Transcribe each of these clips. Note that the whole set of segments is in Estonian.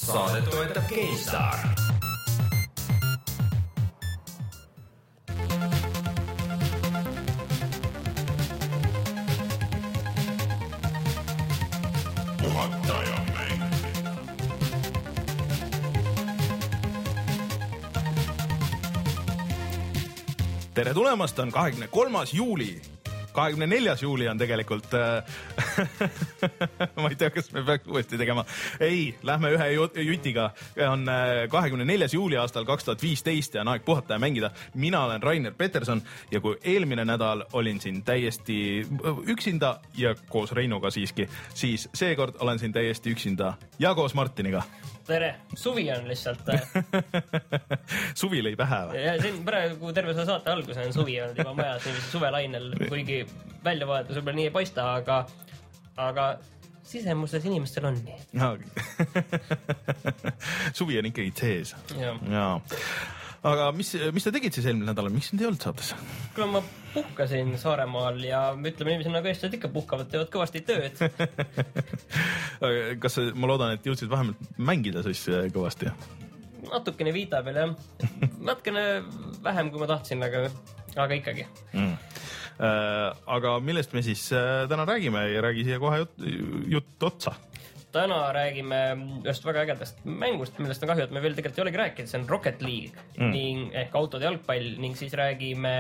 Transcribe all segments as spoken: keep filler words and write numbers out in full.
Saadet toetab GameStar. Tere tulemast, on kahekümne kolmas juuli. kahekümne neljas juuli on tegelikult äh, ma ei tea, kas me peaks uuesti tegema. Ei, lähme ühe jutiga. On kahekümne neljas juuli aastal kaks tuhat viisteist ja on aeg puhata ja mängida. Mina olen Rainer Peterson ja kui eelmine nädal olin siin täiesti üksinda ja koos Reinuga siiski, siis seekord olen siin täiesti üksinda ja koos Martiniga. Tere, suvi on lihtsalt. Suvi lõi pähe või? Ja siin praegu terve see saate algus on suvi olnud juba majas, suvelainel, kuigi väljavaatus võib-olla nii ei paista, aga, aga sisemustes inimestel on nii. Suvi on ikkagi sees. Ja. Ja. Aga mis, mis te tegid siis eelmine nädal? Miks sind ei olnud saates? Kui ma puhkasin Saaremaal ja ütleme inimesed nagu eestlased ikka puhkavad, teevad kõvasti tööd. Kas ma loodan, et jõudsid vähemalt mängida siis kõvasti? Natukene viita peal, jah. Natukene vähem, kui ma tahtsin, aga, aga ikkagi. Mm. Äh, aga millest me siis täna räägime ja räägi siia kohe jutt, jutt otsa? Täna räägime just väga ägedast mängust, millest on kahju, et me veel tegelikult ei olegi rääkinud, see on Rocket League mm. ning, ehk autode jalgpall ning siis räägime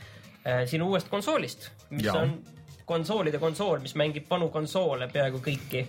äh, sinu uuest konsoolist, mis ja. on konsoolide konsool, mis mängib vanu konsoole peaaegu kõiki.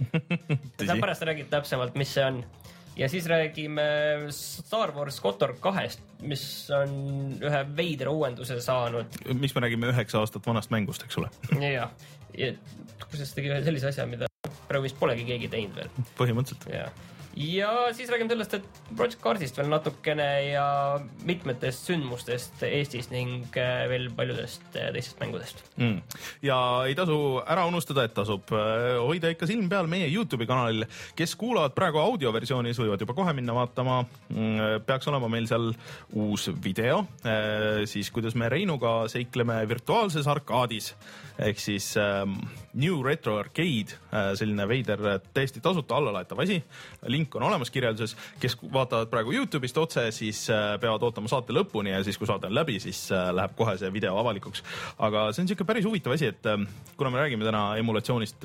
Sa pärast räägid täpsemalt, mis see on. Ja siis räägime Star Wars Kotor kahest, mis on ühe veidra uuenduse saanud. Miks me räägime üheksa aastat vanast mängust, eks ole? Ja, ja kuidas tegi ühe sellise asja, mida praegu vist polegi keegi teinud veel. Põhimõtteliselt. Ja. ja siis räägime sellest, et Project Cardist veel natukene ja mitmetest sündmustest Eestis ning veel paljudest teistest mängudest. Mm. Ja ei tasu ära unustada, et tasub hoida ikka silm peal meie YouTube'i kanalil. Kes kuulavad praegu audioversioonis, võivad juba kohe minna vaatama. Peaks olema meil seal uus video, siis kuidas me Reinuga seikleme virtuaalses arkaadis. Ehk siis um, New Retro Arcade, selline veider täiesti tasuta allalaetav asi. Link on olemas kirjelduses. Kes vaatavad praegu YouTube'ist otse, siis peavad ootama saate lõpuni ja siis kui saate on läbi, siis läheb kohe see video avalikuks. Aga see on siuke päris huvitav asi, et kuna me räägime täna emulatsioonist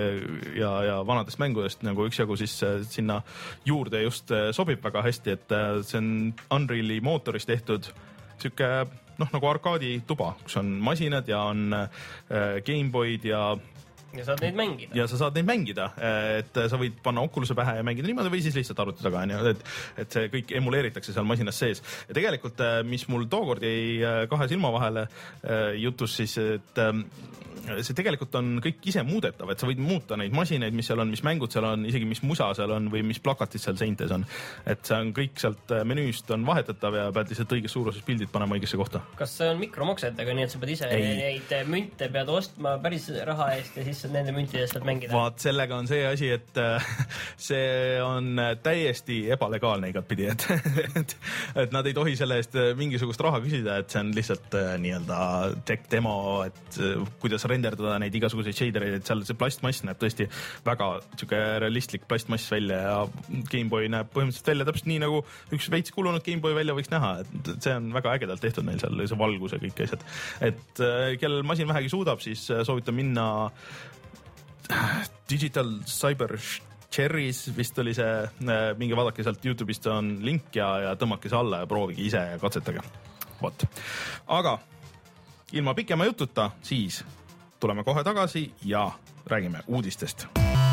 ja, ja vanadest mängudest nagu üksjagu, siis sinna juurde just sobib väga hästi, et see on Unreali mootoris tehtud siuke noh, nagu arkaadi tuba, kus on masinad ja on äh, Gameboyd ja ja saad neid mängida. Ja sa saad neid mängida, et sa võid panna Oculus'e pähe ja mängida niimoodi või siis lihtsalt arvuti taga, et, et see kõik emuleeritakse seal masinas sees. Ja tegelikult, mis mul tookord jäi kahe silma vahele jutus siis, et see tegelikult on kõik ise muudetav, et sa võid muuta neid masinaid, mis seal on, mis mängud seal on, isegi mis musa seal on või mis plakatid seal seintes on. Et see on kõik sealt menüüst on vahetatav ja pead lihtsalt õiges suuruses pildid panema õigesse kohta. Kas see on mikromoksetega, nii et sa pead ise Ei. neid münte pead ostma päris raha eest ja siis nende müntidest saad mängida? Vaat, sellega on see asi, et see on täiesti ebalegaalne igatpidi, et, et, et nad ei tohi selle eest mingisugust raha küsida, et see on lihtsalt nii-öelda tech demo, et kuidas renderdada neid igasuguseid shadereid, et seal see plastmass näeb tõesti väga siuke realistlik plastmass välja ja Gameboy näeb põhimõtteliselt välja täpselt nii, nagu üks veits kulunud Gameboy välja võiks näha, et see on väga ägedalt tehtud neil seal, see valgus ja kõik asjad. Et kellel masin vähegi suudab, siis soovitan minna Digital Cyber Cherries, vist oli see, mingi vaadake sealt YouTube'ist on link ja, ja tõmmake see alla ja proovige ise ja katsetage. Vot. Aga ilma pikema jututa, siis tuleme kohe tagasi ja räägime uudistest.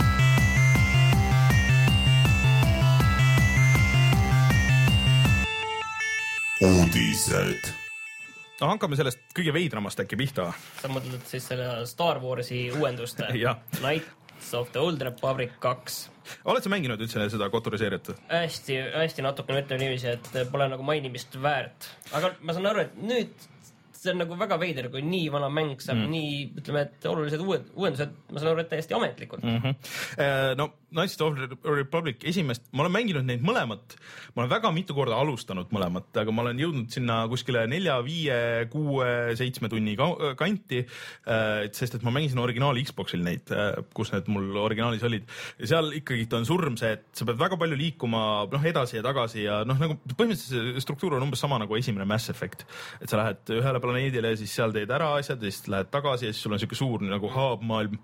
Uudised. No, hakkame sellest kõige veidramast äkki pihta. Sa mõtled siis selle Star Warsi uuenduste Knights of the Old Republic kaks. Oled sa mänginud üldse seda kotoriseeriat? Hästi, hästi natukene ütleme niiviisi, et pole nagu mainimist väärt. Aga ma saan aru, et nüüd see on nagu väga veider, kui nii vana mäng saab mm. nii, ütleme, et olulised uued, uuendused, ma saan aru, et täiesti ametlikult. Mm -hmm. No Knights of the Republic esimest, ma olen mänginud neid mõlemat, ma olen väga mitu korda alustanud mõlemat, aga ma olen jõudnud sinna kuskile nelja, viie, kuue, seitsme tunni kanti, sest et ma mängisin originaal Xboxil neid, kus need mul originaalis olid ja seal ikkagi on surm see, et sa pead väga palju liikuma noh, edasi ja tagasi ja noh, nagu põhimõtteliselt struktuur on umbes sama nagu esimene Mass Effect, et sa lähed ühele planeedile ja siis seal teed ära asjad ja siis lähed tagasi ja siis sul on siuke suur nagu hub-maailm,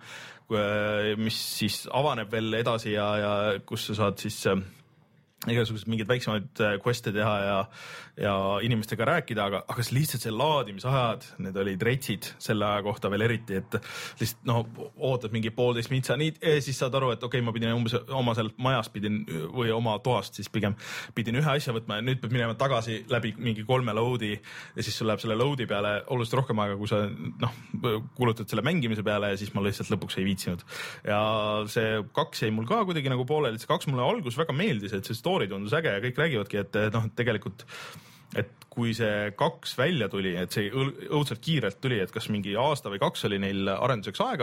mis siis avaneb veel edasi ja, ja kus sa saad siis äh, igasugused mingid väiksemaid quest'e teha ja, ja inimestega rääkida, aga, aga lihtsalt see laadimisajad, need olid retsid selle aja kohta veel eriti, et lihtsalt noh, ootad mingi poolteist mintsa, nii, siis saad aru, et okei okay,, ma pidin umbes oma sealt majast pidin või oma toast siis pigem pidin ühe asja võtma ja nüüd pead minema tagasi läbi mingi kolme load'i ja siis sul läheb selle load'i peale oluliselt rohkem aega, kui sa noh, kulutad selle mängimise peale ja siis ma lihtsalt lõpuks ei viitsinud. Ja see kaks jäi mul ka kuidagi nagu pooleli, see kaks mulle algus väga meeldis, et see story tundus äge ja kõik räägivadki, et noh, tegelikult et kui see kaks välja tuli, et see õudselt kiirelt tuli, et kas mingi aasta või kaks oli neil arenduseks aega,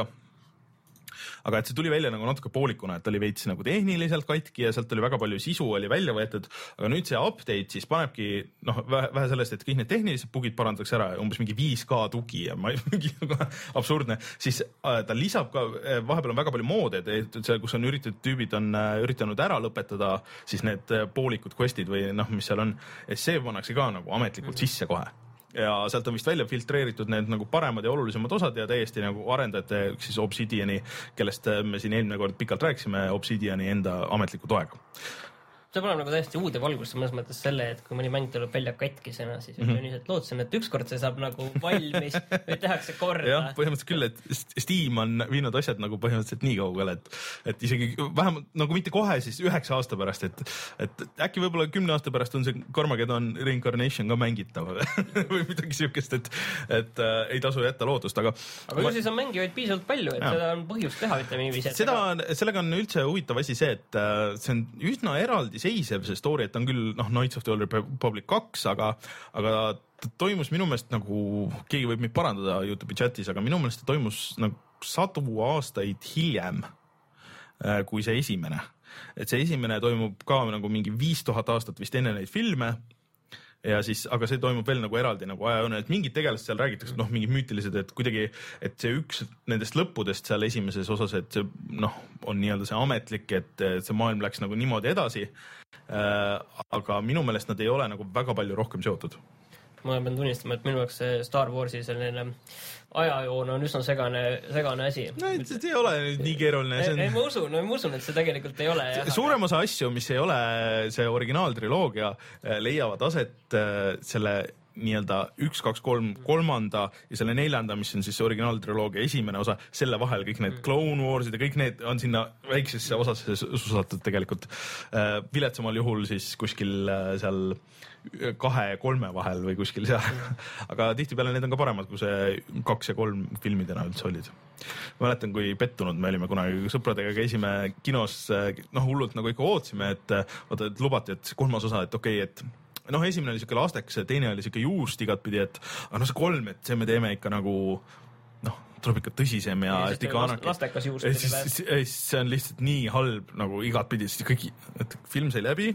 aga et see tuli välja nagu natuke poolikuna, et oli veits nagu tehniliselt katki ja sealt oli väga palju sisu oli välja võetud, aga nüüd see update siis panebki noh, vähe, vähe sellest, et kõik need tehnilised bugid parandatakse ära, umbes mingi viis K tugi ja ma mingi absurdne, siis ta lisab ka, vahepeal on väga palju moode, et see, kus on üritatud, tüübid on üritanud ära lõpetada siis need poolikud quest'id või noh, mis seal on, et see pannakse ka nagu ametlikult sisse kohe. Ja sealt on vist välja filtreeritud need nagu paremad ja olulisemad osad ja täiesti nagu arendajate siis Obsidiani, kellest me siin eelmine kord pikalt rääkisime, Obsidiani enda ametliku toega. See paneb nagu täiesti uude valgusse mõnes mõttes selle, et kui mõni mäng tuleb välja katkisena, siis mm -hmm. lihtsalt lootsin, et ükskord see saab nagu valmis või tehakse korda. Jah, põhimõtteliselt küll, et Steam on viinud asjad nagu põhimõtteliselt nii kaugele, et, et isegi vähemalt nagu mitte kohe siis üheksa aasta pärast, et, et äkki võib-olla kümne aasta pärast on see Carmageddon Reincarnation ka mängitav või midagi siukest, et, et äh, ei tasu jätta lootust, aga aga ju siis on mängijaid piisavalt palju, et ja. seda on põhjust teha, ütleme niiviisi. Seda on, sellega on üldse huvitav asi see, et äh, see on üsna eraldi seisev see story, et on küll noh, Knights of the Old Republic kaks, aga, aga ta toimus minu meelest nagu, keegi võib mind parandada YouTube'i chatis, aga minu meelest ta toimus nagu sadu aastaid hiljem kui see esimene. Et see esimene toimub ka nagu mingi viis tuhat aastat vist enne neid filme ja siis, aga see toimub veel nagu eraldi nagu ajajoone, et mingid tegelased seal räägitakse, noh, mingid müütilised, et kuidagi, et see üks nendest lõppudest seal esimeses osas, et see noh, on nii-öelda see ametlik, et see maailm läks nagu niimoodi edasi. Äh, aga minu meelest nad ei ole nagu väga palju rohkem seotud. Ma pean tunnistama, et minu jaoks see Star Warsi selline ajajoon on üsna segane, segane asi. No, see ei ole nii keeruline. Ei, on... ei, ma usun, no, ma usun, et see tegelikult ei ole. Jah, suurem osa asju, mis ei ole see originaaltriloogia, leiavad aset selle nii-öelda üks, kaks, kolm, kolmanda ja selle neljanda, mis on siis originaaltriloogia esimene osa, selle vahel kõik need Clone Warsid ja kõik need on sinna väiksesse osasse susatud tegelikult. Viletsamal juhul siis kuskil seal kahe-kolme vahel või kuskil seal. Aga tihtipeale need on ka paremad, kui see kaks ja kolm filmidena üldse olid. Ma mäletan, kui pettunud me olime kunagi sõpradega, käisime kinos, noh hullult nagu ikka ootsime, et, vaata, et lubati, et kolmas osa, et okei, okay, et noh, esimene oli siuke lastekas, teine oli siuke juust igatpidi, et aga noh, see kolm, et see me teeme ikka nagu noh, tuleb ikka tõsisem ja, ja et ikka annab. Lastekas juust. See on lihtsalt nii halb nagu igatpidi, sest kõik, et film sai läbi,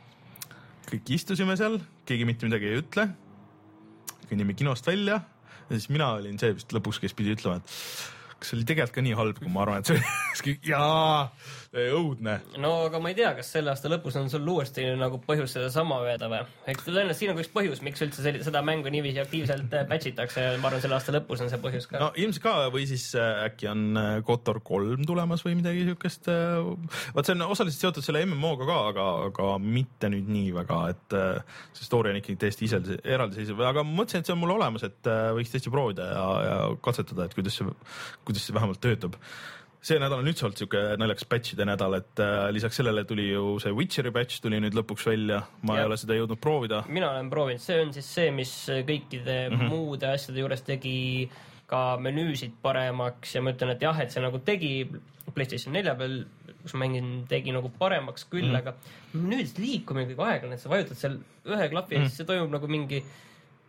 kõik istusime seal, keegi mitte midagi ei ütle, kõnnime kinost välja ja siis mina olin see vist lõpuks, kes pidi ütlema, et kas see oli tegelikult ka nii halb, kui ma arvan, et see oli jaa, õudne. No aga ma ei tea, kas selle aasta lõpus on sul uuesti nagu põhjus seda sama öelda või? Eks tõenäoliselt siin on üks põhjus, miks üldse selli, seda mängu niiviisi aktiivselt patchitakse ja ma arvan, selle aasta lõpus on see põhjus ka. No ilmselt ka või siis äkki on Kotor kolm tulemas või midagi siukest. Vaat see on osaliselt seotud selle M M O-ga ka, aga, aga mitte nüüd nii väga, et see story on ikkagi täiesti ise eraldi seisev, aga ma mõtlesin, et see on mul olemas, et võiks tõesti proovida ja, ja katsetada, et kuidas see kuidas see vähemalt töötab. See nädal on üldse olnud siuke naljakas patchide nädal, et äh, lisaks sellele tuli ju see Witcheri patch tuli nüüd lõpuks välja. Ma ja. ei ole seda jõudnud proovida. Mina olen proovinud. See on siis see, mis kõikide mm -hmm. muude asjade juures tegi ka menüüsid paremaks ja ma ütlen, et jah, et see nagu tegi PlayStation nelja peal, kus mängin, tegi nagu paremaks küll, mm -hmm. aga nüüd liikumine kõik aeglane, et sa vajutad seal ühe klapi ja mm -hmm. siis see toimub nagu mingi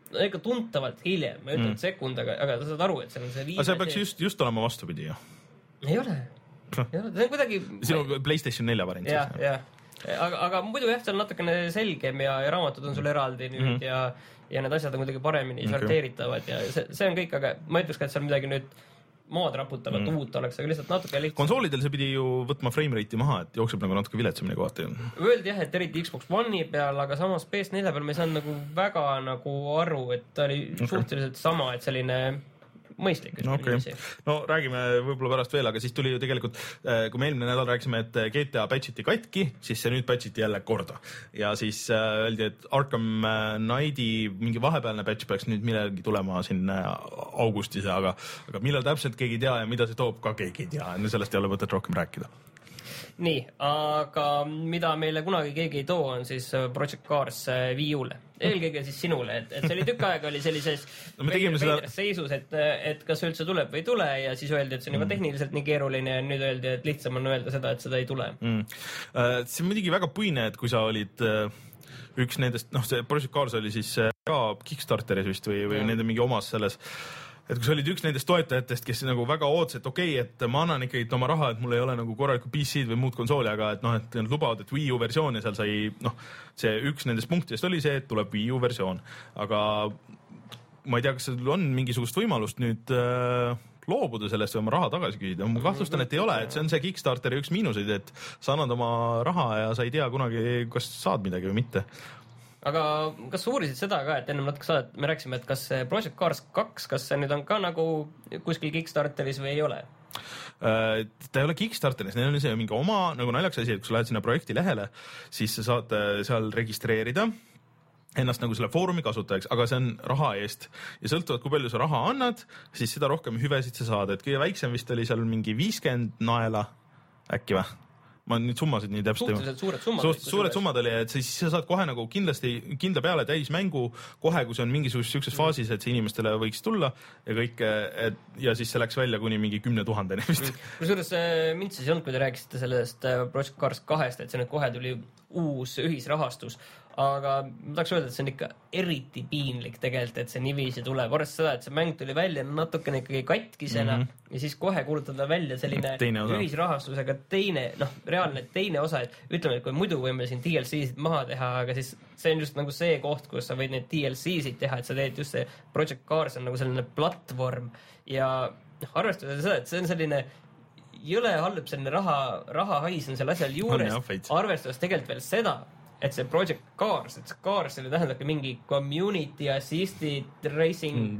ikka tuntavalt hiljem, ma ütlen mm. sekund, aga, aga sa saad aru, et see on see viimase... Aga see peaks just, just olema vastupidi, jah? Ei ole. Ei ole. See on kuidagi... Sinu PlayStation nelja variant. Jah, jah. Aga, aga muidu jah, see on natukene selgem ja, ja raamatud on sul eraldi nüüd mm-hmm. ja, ja need asjad on kuidagi paremini okay. sorteeritavad ja see, see on kõik, aga ma ütleks ka, et see on midagi nüüd maad raputavat mm. uut oleks, aga lihtsalt natuke lihtsam. Konsoolidel see pidi ju võtma frame rate'i maha, et jookseb nagu natuke viletsamini kohati. Öeldi jah, et eriti Xbox One'i peal, aga samas P S nelja peal me ei saanud nagu väga nagu aru, et ta oli okay. suhteliselt sama, et selline mõistlik. No, okay. no räägime võib-olla pärast veel, aga siis tuli ju tegelikult, kui me eelmine nädal rääkisime, et G T A patchiti katki, siis see nüüd patchiti jälle korda. Ja siis öeldi, et Arkham Knighti mingi vahepealne patch peaks nüüd millegi tulema siin augustis, aga, aga millal täpselt keegi ei tea ja mida see toob, ka keegi ei tea. Sellest ei ole võtet rohkem rääkida. Nii, aga mida meile kunagi keegi ei too, on siis Project Cars Wii U'le. Eelkõige siis sinule, et, et see oli tükk aega oli sellises no, seda... seisus, et, et kas üldse tuleb või ei tule ja siis öeldi, et see on juba tehniliselt nii keeruline ja nüüd öeldi, et lihtsam on öelda seda, et seda ei tule. Mm. See on muidugi väga puine, et kui sa olid üks nendest, noh see Project Cars oli siis ka Kickstarteris vist või, või nende mingi omas selles et kui sa olid üks nendest toetajatest, kes nagu väga ootas, et okei, okay, et ma annan ikkagi oma raha, et mul ei ole nagu korralikku P C-d või muud konsooli, aga et noh, et nad lubavad, et Wii U versioon ja seal sai, noh, see üks nendest punktidest oli see, et tuleb Wii U versioon. Aga ma ei tea, kas sul on mingisugust võimalust nüüd äh, loobuda sellest või oma raha tagasi küsida. Ma kahtlustan, et ei ole, et see on see Kickstarteri üks miinuseid, et sa annad oma raha ja sa ei tea kunagi, kas saad midagi või mitte. Aga kas sa uurisid seda ka, et enne natuke saadet me rääkisime, et kas Project Cars kaks, kas see nüüd on ka nagu kuskil Kickstarteris või ei ole? Ta ei ole Kickstarteris, neil on see mingi oma nagu naljaks asi, et kui sa lähed sinna projekti lehele, siis sa saad seal registreerida ennast nagu selle foorumi kasutajaks, aga see on raha eest ja sõltuvalt, kui palju sa raha annad, siis seda rohkem hüvesid sa saad, et kõige väiksem vist oli seal mingi viiskümmend naela äkki või? Ma nüüd summasid nii täpselt. Suhteliselt suured summad. Suht, suured summad oli, et siis sa saad kohe nagu kindlasti kindla peale täis mängu kohe, kui see on mingisugused siukses faasis, et see inimestele võiks tulla ja kõik, et, ja siis see läks välja kuni mingi kümne tuhandeni vist. Kusjuures mind siis ei olnud, kui te rääkisite sellest Project Cars kahest, et see nüüd kohe tuli uus ühisrahastus. Aga ma tahaks öelda, et see on ikka eriti piinlik tegelikult, et see niiviisi tuleb. Arvest seda, et see mäng tuli välja natukene ikkagi katkisena mm-hmm. ja siis kohe kuulutada välja selline ühisrahastusega teine, noh, reaalne teine osa, et ütleme, et kui muidu võime siin D L C-sid maha teha, aga siis see on just nagu see koht, kus sa võid neid D L C-sid teha, et sa teed just see Project Cars on nagu selline platvorm ja noh, arvestada seda, et see on selline jõle halb selline raha, rahahais on selle asjal juures, arvestades tegelikult veel seda, et see Project Cars, et see Cars selle tähendabki mingi community assisted racing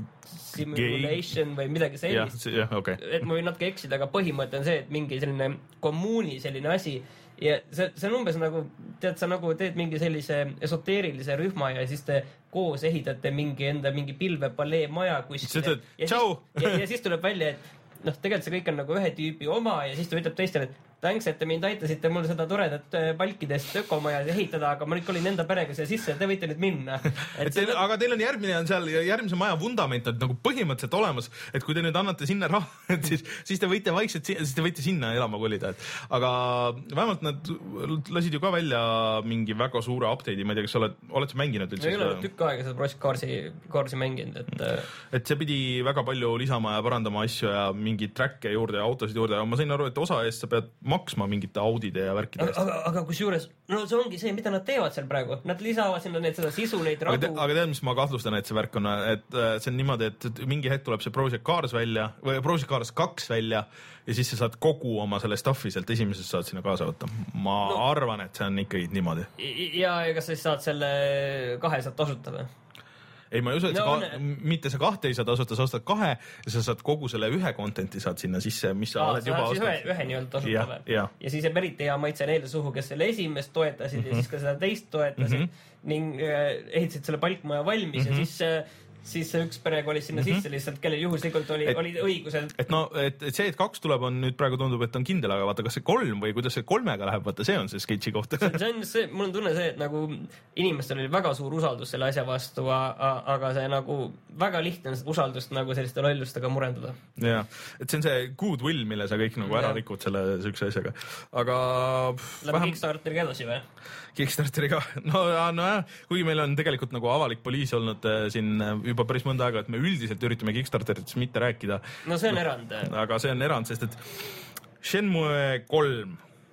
simulation või midagi sellist. Yeah, yeah, okay. Et ma võin natuke eksida, aga põhimõte on see, et mingi selline kommuuni selline asi ja see, see on umbes nagu, tead, sa nagu teed mingi sellise esoteerilise rühma ja siis te koos ehitate mingi enda mingi pilvepalee maja kuskil. Ja, ja, ja siis tuleb välja, et noh, tegelikult see kõik on nagu ühe tüüpi oma ja siis ta ütleb teistele, et thanks, et te mind aitasite mul seda toredat palkidest ökomaja ehitada, aga ma nüüd olin enda perega siia sisse, te võite nüüd minna. Et teil, aga teil on järgmine on seal, järgmise maja vundament on nagu põhimõtteliselt olemas, et kui te nüüd annate sinna raha, et siis, siis te võite vaikselt, siis te võite sinna elama kolida. Et, aga vähemalt nad lasid ju ka välja mingi väga suure update'i, ma ei tea, kas sa oled, oled sa mänginud üldse? Ei ole tükk aega seda Project Carsi, Carsi mänginud, et... Et see pidi väga palju lisama ja parandama asju ja mingi track'e juurde ja autosid juurde ja ma sain aru, et osa eest sa pead maksma mingite audide ja värkide eest. Aga, aga kus juures, no see ongi see, mida nad teevad seal praegu. Nad lisavad sinna neid seda sisu, neid radu. Aga, te, aga tead, mis ma kahtlustan, et see värk on, et see on niimoodi, et mingi hetk tuleb see Project Cars välja või Project Cars kaks välja ja siis sa saad kogu oma selle stuffi sealt esimesest saad sinna kaasa võtta. Ma no, arvan, et see on ikkagi niimoodi. Ja ega sa saad selle kahe saad tasuta või? Ei, ma ei usu, et no, sa ka, mitte sa kahte ei saa tasuta, sa ostad kahe ja sa saad kogu selle ühe contenti saad sinna sisse, mis sa Aa, oled juba ostad. Ühe, ühe nii-öelda tasuta või? Ja. ja siis jääb eriti hea maitse neile suhu, kes selle esimest toetasid mm -hmm. ja siis ka seda teist toetasid mm -hmm. ning äh, ehitasid selle palkmaja valmis mm -hmm. ja siis äh, siis see üks pere kolis sinna mm -hmm. sisse lihtsalt, kellel juhuslikult oli, oli õigused. Et no, et, et see, et kaks tuleb, on nüüd praegu tundub, et on kindel, aga vaata, kas see kolm või kuidas see kolmega läheb, vaata, see on see sketši koht. see on see, mul on tunne see, et nagu inimestel oli väga suur usaldus selle asja vastu, aga see nagu väga lihtne on usaldust nagu selliste lollustega murendada. Jah, et see on see goodwill, mille sa kõik nagu ära rikud selle sükse asjaga. Aga läbi vähem... Kickstarteriga edasi või? Kickstarteriga, no, no jah, kuigi meil on tegelikult nagu avalik poliis olnud siin juba päris mõnda aega, et me üldiselt üritame Kickstarteritest mitte rääkida. No see on erand. Aga see on erand, sest et Shenmue kolm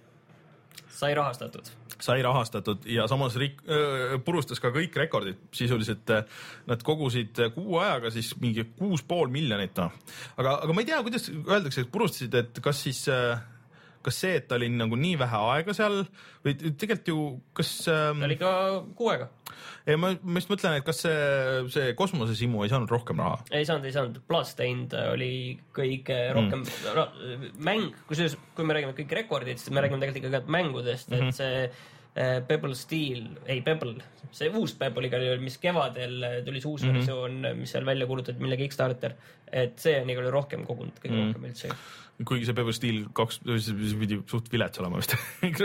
sai rahastatud. Sai rahastatud ja samas rik, öö, purustas ka kõik rekordid. Sisuliselt nad kogusid kuu ajaga siis mingi kuus pool miljonit. No. Aga, aga ma ei tea, kuidas öeldakse, et purustasid, et kas siis... kas see, et ta oli nagu nii vähe aega seal või tegelikult ju, kas... Ähm, ta oli ka kuu aega. Ei, ma, ma just mõtlen, et kas see, see kosmosesimu ei saanud rohkem raha? Ei saanud, ei saanud. Bloodstained oli kõige rohkem mm. ra, mäng, kusjuures, kui me räägime kõik rekordid, siis me räägime tegelikult ikka mängudest, et mm -hmm. see äh, Pebble Steel, ei Pebble, see uus Pebble igal juhul, mis kevadel tuli see uus mm -hmm. versioon, mis seal välja kuulutati, mille Kickstarter, et see on igal juhul rohkem kogunud, kõige mm -hmm. rohkem üldse. Kuigi see Pebble Steel kaks pidi suht vilets olema vist.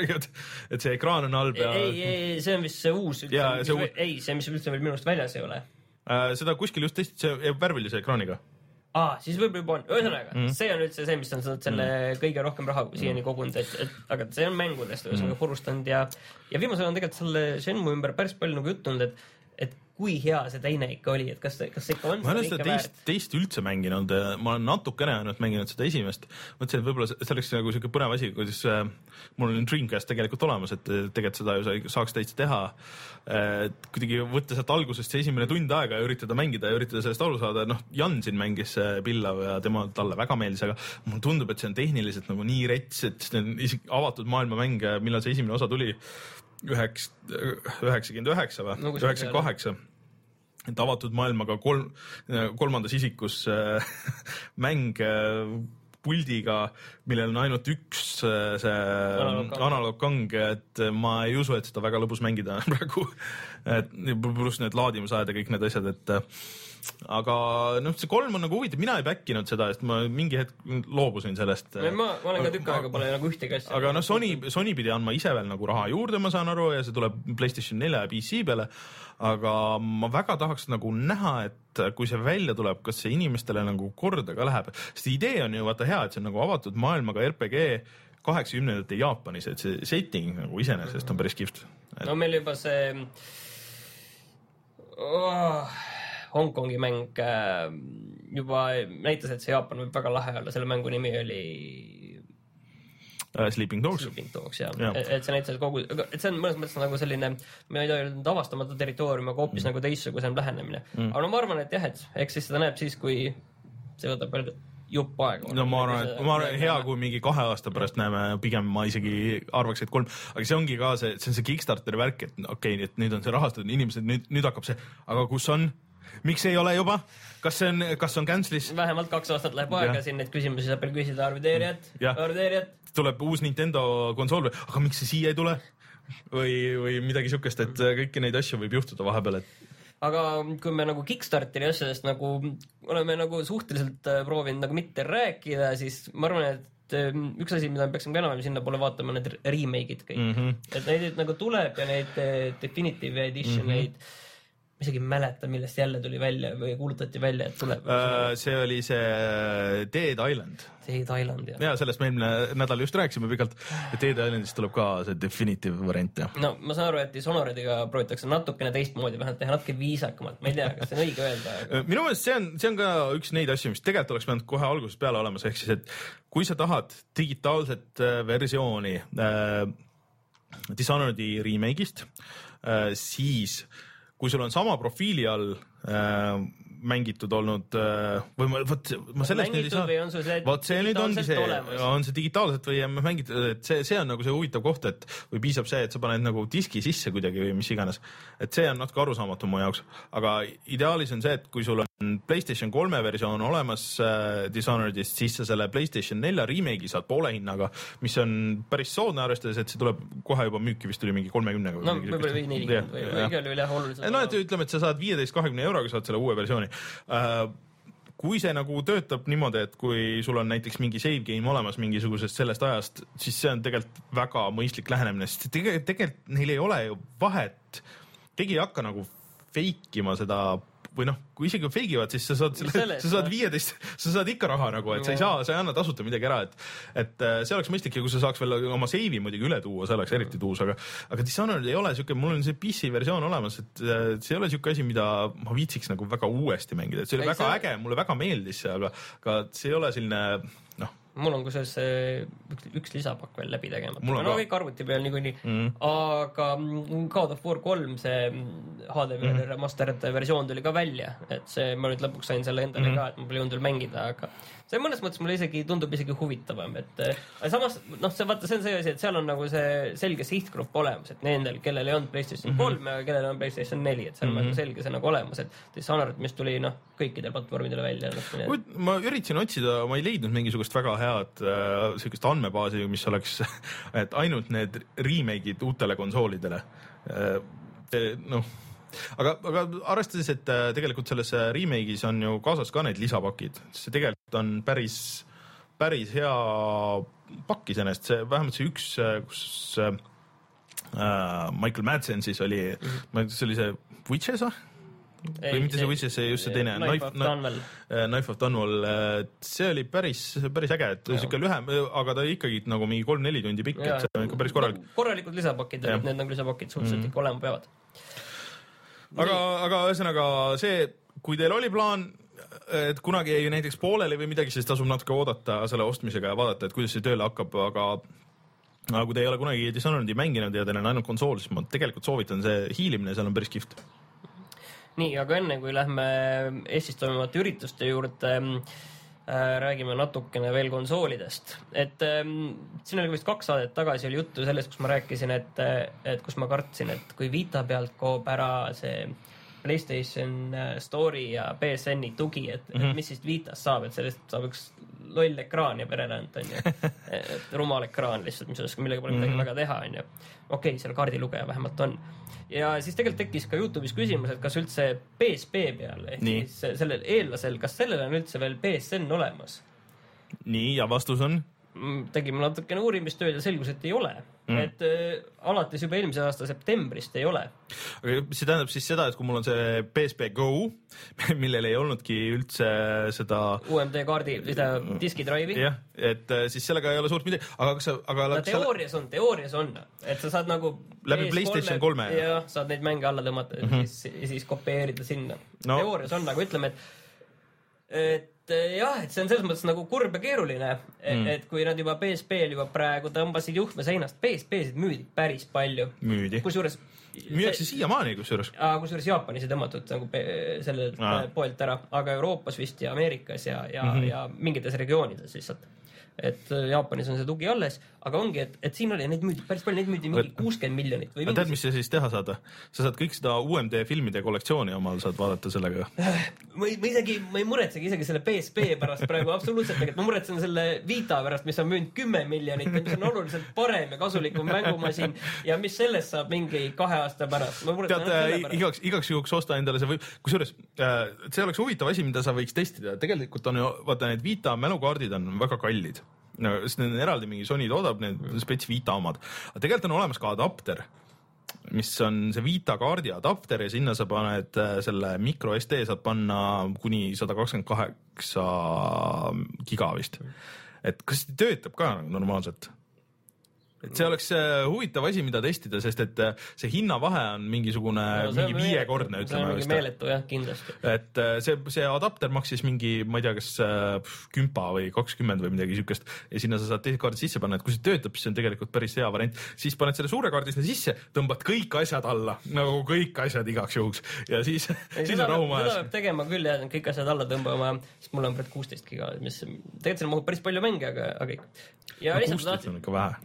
et see ekraan on halb ja... Ei, ei, see on vist see uus. Ja, see uus... Ei, see, mis üldse veel minust väljas ei ole. Äh, seda kuskil just testid see värvilise ekraaniga. Aa, siis võib juba on. Ühesõnaga, mm. see on üldse see, mis on selle mm. kõige rohkem raha siiani kogunud, et, et, aga see on mängudest ühesõnaga mm. purustanud ja, ja viimasel on tegelikult selle Shenmue ümber päris palju nagu juttunud, et et kui hea see teine ikka oli, et kas, kas see ikka on ma olen seda teist, teist üldse mänginud, ma olen natukene ainult mänginud seda esimest, mõtlesin, et võib-olla see oleks nagu selline põnev asi, kuidas äh, mul on Dreamcast tegelikult olemas, et tegelikult seda ju saaks täitsa teha, et kuidagi võtta sealt algusest see esimene tund aega ja üritada mängida ja üritada sellest aru saada, noh, Jan siin mängis Pillav ja tema talle väga meeldis, aga mulle tundub, et see on tehniliselt nagu nii rets, et see on isegi avatud maailma mäng, millal see esimene osa tuli, üheks, üheksakümmend üheksa või no, üheksakümmend kaheksa, et avatud maailmaga kolm, kolmandas isikus äh, mäng äh, puldiga, millel on ainult üks äh, see analoogkang, et ma ei usu, et seda väga lõbus mängida praegu, et pluss need laadimusajad ja kõik need asjad, et aga noh, see kolm on nagu huvitav, mina ei backinud seda, sest ma mingi hetk loobusin sellest. Ma, ma olen ka tükk aega pole nagu ühtegi asja. Aga noh, Sony, Sony pidi andma ise veel nagu raha juurde, ma saan aru, ja see tuleb PlayStation nelja ja P C peale, aga ma väga tahaks nagu näha, et kui see välja tuleb, kas see inimestele nagu korda ka läheb, sest idee on ju vaata hea, et see on nagu avatud maailmaga R P G kaheksakümnendate Jaapanis, et see setting nagu iseenesest on päris kihvt. Et... no meil juba see oh... Hongkongi mäng juba näitas, et see Jaapan võib väga lahe olla, selle mängu nimi oli uh, Sleeping Dogs. Sleeping Dogs, jah. Ja. Et see näitas kogu, et see on mõnes mõttes nagu selline, ma ei tea öelda avastamata territoorium, aga hoopis mm. nagu teistsugusem lähenemine. Mm. Aga no ma arvan, et jah, et eks siis seda näeb siis, kui see võtab palju jupp aega. No ma arvan, et ma arvan, hea, kui mingi kahe aasta pärast näeme, pigem ma isegi arvaks, et kolm, aga see ongi ka see, see on see Kickstarteri värk, et okei okay,, et nüüd on see rahastatud, inimesed, nüüd, nüüd hakkab see, aga kus on? Miks ei ole juba? Kas see on, kas on cancelis? Vähemalt kaks aastat läheb aega siin, neid küsimusi saab veel küsida arvideerijad, arvideerijad. Tuleb uus Nintendo konsool või, aga miks see siia ei tule? Või, või midagi sükest, et kõiki neid asju võib juhtuda vahepeal, et... Aga kui me nagu Kickstarteri asjadest nagu oleme nagu suhteliselt proovinud nagu mitte rääkida, siis ma arvan, et üks asi, mida me peaksime ka enam sinna poole vaatama, need remake'id kõik. Mm -hmm. Et neid nagu tuleb ja neid Definitive Edition, mm -hmm. neid ma isegi mäleta, millest jälle tuli välja või kuulutati välja, et tuleb. Uh, see oli see Dead Island. Dead Island, jah. Ja sellest me eelmine nädal just rääkisime pikalt, et Dead Islandist tuleb ka see definitive variant. Ja. No ma saan aru, et Dishonored'iga proovitakse natukene teistmoodi, vähemalt teha natuke viisakamalt. Ma ei tea, kas see on õige öelda. Aga... Minu meelest see on, see on ka üks neid asju, mis tegelikult oleks pidanud kohe algusest peale olemas. Ehk siis, et kui sa tahad digitaalset versiooni äh, Dishonored'i remake'ist, äh, siis kui sul on sama profiili all äh, mängitud olnud äh, või ma, võt, ma sellest nüüd ei saa, võt see nüüd ongi see, on see digitaalselt või mängitud, et see, see on nagu see huvitav koht, et või piisab see, et sa paned nagu diski sisse kuidagi või mis iganes, et see on natuke arusaamatu mu jaoks, aga ideaalis on see, et kui sul on PlayStation kolme versioon olemas äh, Dishonoredist, siis sa selle PlayStation nelja remake'i saad poole hinnaga, mis on päris soodne, arvestades, et see tuleb kohe juba müüki, vist tuli mingi kolmekümnega. No võib-olla või nelikümmend või igal üle oluliselt. No, et ütleme, et sa saad viieteist kahekümne euroga saad selle uue versiooni. Äh, kui see nagu töötab niimoodi, et kui sul on näiteks mingi save game olemas mingisugusest sellest ajast, siis see on tegelikult väga mõistlik lähenemine, sest tegelikult, tegelikult neil ei ole ju vahet. Keegi ei hakka nagu fake ima seda või noh, kui isegi feigivad, siis sa saad, selle, sa saad viieteist, sa saad ikka raha nagu, et sa ei saa, sa ei anna tasuta midagi ära, et, et see oleks mõistlik ja kui sa saaks veel oma save'i muidugi üle tuua, see oleks eriti tuus, aga, aga Dishonored ei ole siuke, mul on see P C versioon olemas, et see ei ole siuke asi, mida ma viitsiks nagu väga uuesti mängida, et see oli ei, väga see... äge, mulle väga meeldis see, aga, aga see ei ole selline, noh, mul on kusjuures üks, üks lisapakk veel läbi tegemata. No ka... kõik arvuti peal niikuinii. Mm. Aga God of War kolm, see H D mm. remastered versioon tuli ka välja. Et see, ma nüüd lõpuks sain selle endale mm. ka, et ma pole jõudnud veel mängida, aga see mõnes mõttes mulle isegi tundub isegi huvitavam. Et samas, noh, see, vaata, see on see asi, et seal on nagu see selge sihtgrupp olemas, et nendel, kellel ei olnud PlayStation kolm mm-hmm. ja kellel on PlayStation neli, et seal on mm-hmm. selge see nagu olemas, et Dishonored, mis tuli, noh, kõikidel platvormidele välja. No, ma üritasin otsida, ma ei leidnud mingisugust väga head äh, sellist andmebaasi, mis oleks, et ainult need remake'id uutele konsoolidele. Äh, noh, aga, aga arvestades, et tegelikult selles remake'is on ju kaasas ka need lisapakid, see tegelikult on päris, päris hea pakk iseenesest, see, vähemalt see üks, kus äh, Michael Madsen siis oli, mm-hmm. ma ei tea, see oli see Witches, või? Ei, või mitte see Witches, see just see teine Knife of Dunwell. Knife of Dunwell, see oli päris, päris äge, et siuke lühem, aga ta ikkagi nagu mingi kolm-neli tundi pikk, et see on ikka päris korralik. Korralikud lisapakid, et need nagu lisapakid suhteliselt mm-hmm. ikka olema peavad. Aga, aga ühesõnaga see, kui teil oli plaan, et kunagi ei näiteks pooleli või midagi, siis tasub natuke oodata selle ostmisega ja vaadata, et kuidas see tööle hakkab, aga, aga kui te ei ole kunagi Dishonored'i mänginud ja teil on ainult konsool, siis ma tegelikult soovitan see hiilimine, seal on päris kihvt. Nii, aga enne kui lähme Eestis toimuvate ürituste juurde, äh, räägime natukene veel konsoolidest. Et äh, siin oli vist kaks saadet tagasi oli juttu sellest, kus ma rääkisin, et, et kus ma kartsin, et kui Vita pealt koob ära see PlayStation Store'i ja P S N-i tugi, et, mm-hmm. et mis siis Vitas saab, et sellest saab üks loll ekraan ja pererand, on ju. Et rumal ekraan lihtsalt, mis oleks millega pole midagi mm-hmm. väga teha, on ju. Okei, seal kaardilugeja vähemalt on. Ja siis tegelikult tekkis ka YouTube'is küsimus, et kas üldse P S P peal, ehk Nii. siis sellel eellasel, kas sellel on üldse veel P S N olemas? Nii, ja vastus on? Tegime natukene uurimistööd ja selgus, et ei ole. Mm. Et äh, alates juba eelmise aasta septembrist ei ole. Aga see tähendab siis seda, et kui mul on see P S P Go, millel ei olnudki üldse seda U M D kaardi, seda diskidrive'i. Jah, et siis sellega ei ole suurt midagi. Aga kas sa... Aga no, teoorias on, teoorias on. Et sa saad nagu läbi PlayStation kolme. Ja saad neid mänge alla tõmmata ja mm-hmm. siis, siis kopeerida sinna. No. Teoorias on, aga ütleme, et et jah, et see on selles mõttes nagu kurb ja keeruline, mm. et kui nad juba P S P-l juba praegu tõmbasid juhtme seinast, P S P-sid müüdi päris palju. Müüdi. Kusjuures müüakse siiamaani kusjuures. Kusjuures Jaapanis ei tõmmatud nagu sellelt ah. poelt ära, aga Euroopas vist ja Ameerikas ja, ja, mm-hmm. ja mingites regioonides lihtsalt. Et Jaapanis on see tugi alles, aga ongi, et, et siin oli neid müüdi päris palju, neid müüdi mingi kuuskümmend miljonit. Või tead, mis sa siis teha saad? Sa saad kõik seda U M D filmide kollektsiooni omal saad vaadata sellega. Ma, ma isegi, ma ei muretsegi isegi selle P S P pärast praegu absoluutselt, et ma muretsen selle Vita pärast, mis on müünud kümme miljonit, mis on oluliselt parem ja kasulikum mängumasin ja mis sellest saab mingi kahe aasta pärast. Ma tead, igaks, igaks juhuks osta endale see või, kusjuures see oleks huvitav asi, mida sa võiks testida. Tegelikult on ju, vaata, need Vita mälukaardid on väga kallid. No, sest need on eraldi mingi Sony toodab need spets Vita omad. Aga tegelikult on olemas ka adapter, mis on see Vita kaardi adapter ja sinna sa paned selle micro S D saad panna kuni sada kakskümmend kaheksa giga vist. Et kas see töötab ka normaalselt? Et see oleks huvitav asi, mida testida, sest et see hinnavahe on mingisugune no, mingi viiekordne, ütleme. See on mingi meeletu, jah, kindlasti. Et see, see adapter maksis mingi, ma ei tea, kas kümpa või kakskümmend või midagi sükest ja sinna sa saad teised kaardid sisse panna, et kui see töötab, siis see on tegelikult päris hea variant. Siis paned selle suure kaardi sinna sisse, tõmbad kõik asjad alla, nagu kõik asjad igaks juhuks ja siis, ja siis on rahu majas. Seda peab tegema küll ja kõik asjad alla tõmbama, sest mul on praegu kuusteist giga, mis tegelikult siin mahub päris palju mänge, aga, aga ikka. Ja no, kuusteist on ikka vähe. Jah,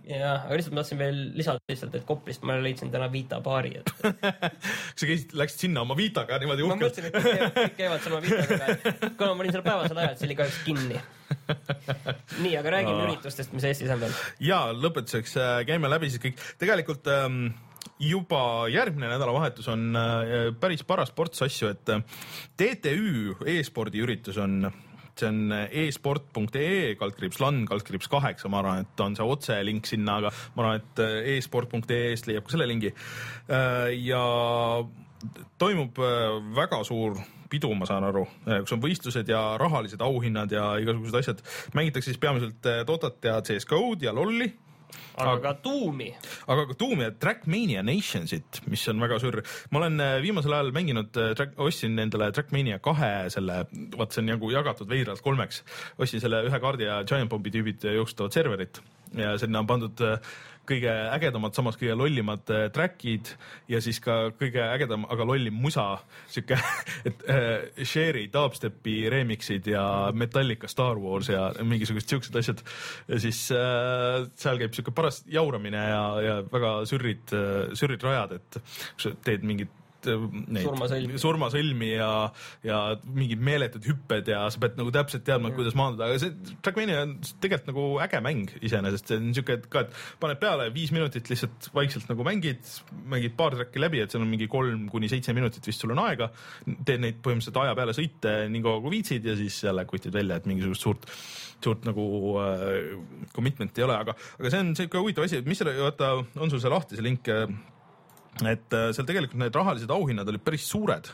aga lihtsalt ma tahtsin veel lisada lihtsalt, et Koplist ma leidsin täna Vita baari. Et... sa käisid, läksid sinna oma Vitaga niimoodi uhkelt? Ma mõtlesin, et kõik, kõik käivad seal oma Vitaga, kuna ma olin seal päevasel ajal, see oli kahjuks kinni. Nii, aga räägime oh. üritustest, mis Eestis on veel. Ja lõpetuseks käime läbi siis kõik. Tegelikult ähm, juba järgmine nädalavahetus on äh, päris paras sports asju, et T T Ü e-spordi üritus on, see on e-sport punkt ee, kaldkriips LAN, kaldkriips kaheksa, ma arvan, et on see otse link sinna, aga ma arvan, et e-sport punkt ee-st leiab ka selle lingi. Äh, ja toimub väga suur pidu, ma saan aru, kus on võistlused ja rahalised auhinnad ja igasugused asjad. Mängitakse siis peamiselt Dotat ja C S G O'd ja LOLi. Aga, aga ka Doomi. Aga ka Doomi ja Trackmania Nationsit, mis on väga suur. Ma olen viimasel ajal mänginud, ostsin endale Trackmania kahe selle, vaat see on nagu jagatud veidralt kolmeks. Ostsin selle ühe kaardi ja Giant Bombi tüübid jooksutavad serverit ja sinna on pandud kõige ägedamad, samas kõige lollimad trackid ja siis ka kõige ägedam, aga lollim musa, siuke, et äh, Sherry, Dubstepi remixid ja Metallica Star Wars ja mingisugused siuksed asjad. Ja siis äh, seal käib siuke paras jauramine ja, ja väga sürrid, sürrid rajad, et kui sa teed mingit surmasõlmi. surmasõlmi ja, ja mingid meeletud hüpped ja sa pead nagu täpselt teadma, kuidas maanduda, aga see Trackmania on tegelikult nagu äge mäng iseenesest, see on siuke, et ka, et paned peale viis minutit lihtsalt vaikselt nagu mängid, mängid paar tracki läbi, et seal on mingi kolm kuni seitse minutit vist sul on aega, teed neid põhimõtteliselt aja peale sõite nii kaua kui viitsid ja siis jälle kutid välja, et mingisugust suurt suurt nagu äh, commitment ei ole, aga, aga see on siuke huvitav asi, et mis selle, vaata, on sul see lahti see link, et seal tegelikult need rahalised auhinnad olid päris suured.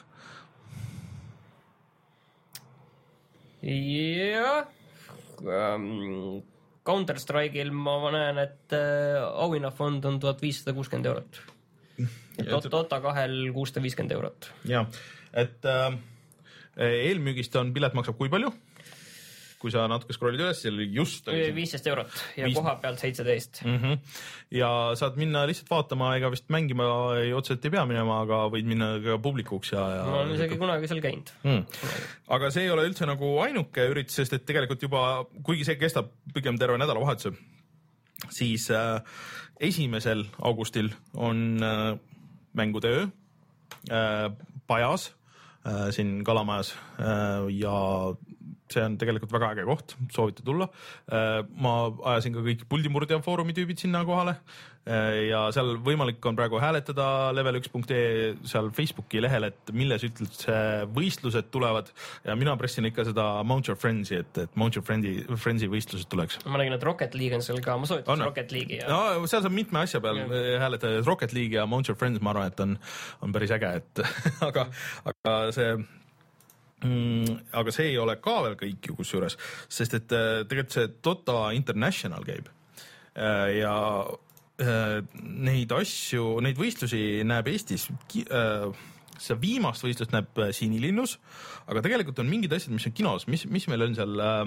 Jah. Um, Counter-Strike'il ma näen, et uh, auhinnafond on tuhat viissada kuuskümmend eurot. Dota kahel kuussada viiskümmend eurot. Ja, et uh, eelmüügist on pilet maksab kui palju? Kui sa natuke scrollid üles, seal just viisteist eurot ja viis... koha pealt seitseteist. Mm-hmm. Ja saad minna lihtsalt vaatama, ega vist mängima ei otseselt ei pea minema, aga võid minna ka publikuks. Ja, ja... ma olen isegi kunagi seal käinud. Mm. Aga see ei ole üldse nagu ainuke üritus, sest et tegelikult juba, kuigi see kestab pigem terve nädalavahetuse, siis äh, esimesel augustil on äh, mängutöö äh, Pajas äh, siin Kalamajas äh, ja see on tegelikult väga äge koht, soovite tulla. Ma ajasin ka kõik Puldimurdja foorumi tüübid sinna kohale ja seal võimalik on praegu hääletada level üks punkt ee seal Facebooki lehel, et milles üldse võistlused tulevad ja mina pressin ikka seda Mount Your Friendsi, et, et Mount Your Friendsi, Friendsi võistlused tuleks. Ma nägin, et Rocket League on seal ka, ma soovitan Rocket League'i. Ja... No, seal saab mitme asja peal ja. hääletada, Rocket League ja Mount Your Friends, ma arvan, et on, on päris äge, et aga, aga see Mm, aga see ei ole ka veel kõik ju kusjuures, sest et äh, tegelikult see Dota International käib äh, ja äh, neid asju, neid võistlusi näeb Eestis, äh, see viimast võistlust näeb Sinilinnus, aga tegelikult on mingid asjad, mis on kinos, mis, mis meil on seal äh,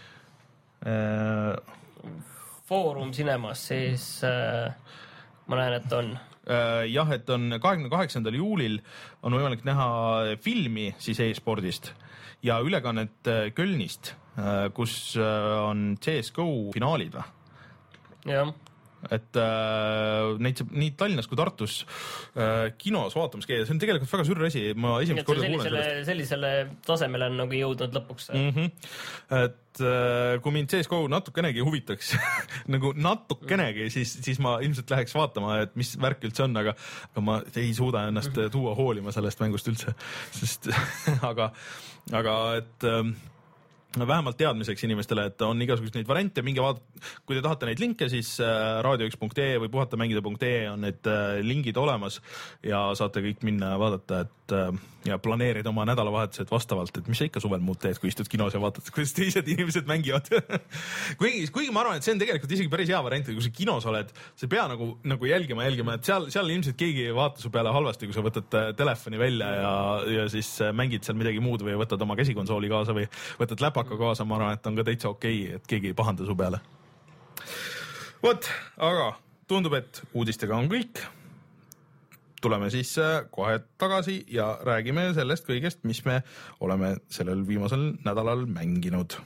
äh, Foorum Cinemas, siis äh, ma näen, et on jah, et on kahekümne kaheksandal juulil on võimalik näha filmi siis e-spordist ja ülekannet Kölnist, kus on C S G O finaalid. Jah. Et äh, neid saab nii Tallinnas kui Tartus äh, kinos vaatamas käia, see on tegelikult väga sürr asi, ma esimest korda kuulen sellest. Sellisele tasemele on nagu jõudnud lõpuks. Mm-hmm. Et äh, kui mind C S G O natukenegi huvitaks nagu natukenegi, siis, siis ma ilmselt läheks vaatama, et mis värk üldse on, aga, aga ma ei suuda ennast tuua hoolima sellest mängust üldse, sest aga, aga et äh, vähemalt teadmiseks inimestele, et on igasugused neid variante, minge vaadata, kui te tahate neid linke, siis raadio üks punkt ee või puhatamängida punkt ee on need lingid olemas ja saate kõik minna ja vaadata, et ja planeerida oma nädalavahetused vastavalt, et mis sa ikka suvel muud teed, kui istud kinos ja vaatad, kuidas teised inimesed mängivad. kuigi, kuigi ma arvan, et see on tegelikult isegi päris hea variant, kui sa kinos oled, sa ei pea nagu, nagu jälgima, jälgima, et seal, seal ilmselt keegi ei vaata su peale halvasti, kui sa võtad telefoni välja ja, ja siis mängid seal midagi muud või võtad oma käsikonsooli kaasa või võtad läpaka kaasa, ma arvan, et on ka täitsa okei, et keegi ei pahanda su peale. Vot, aga tundub, et uudistega on kõik. Tuleme siis kohe tagasi ja räägime sellest kõigest, mis me oleme sellel viimasel nädalal mänginud.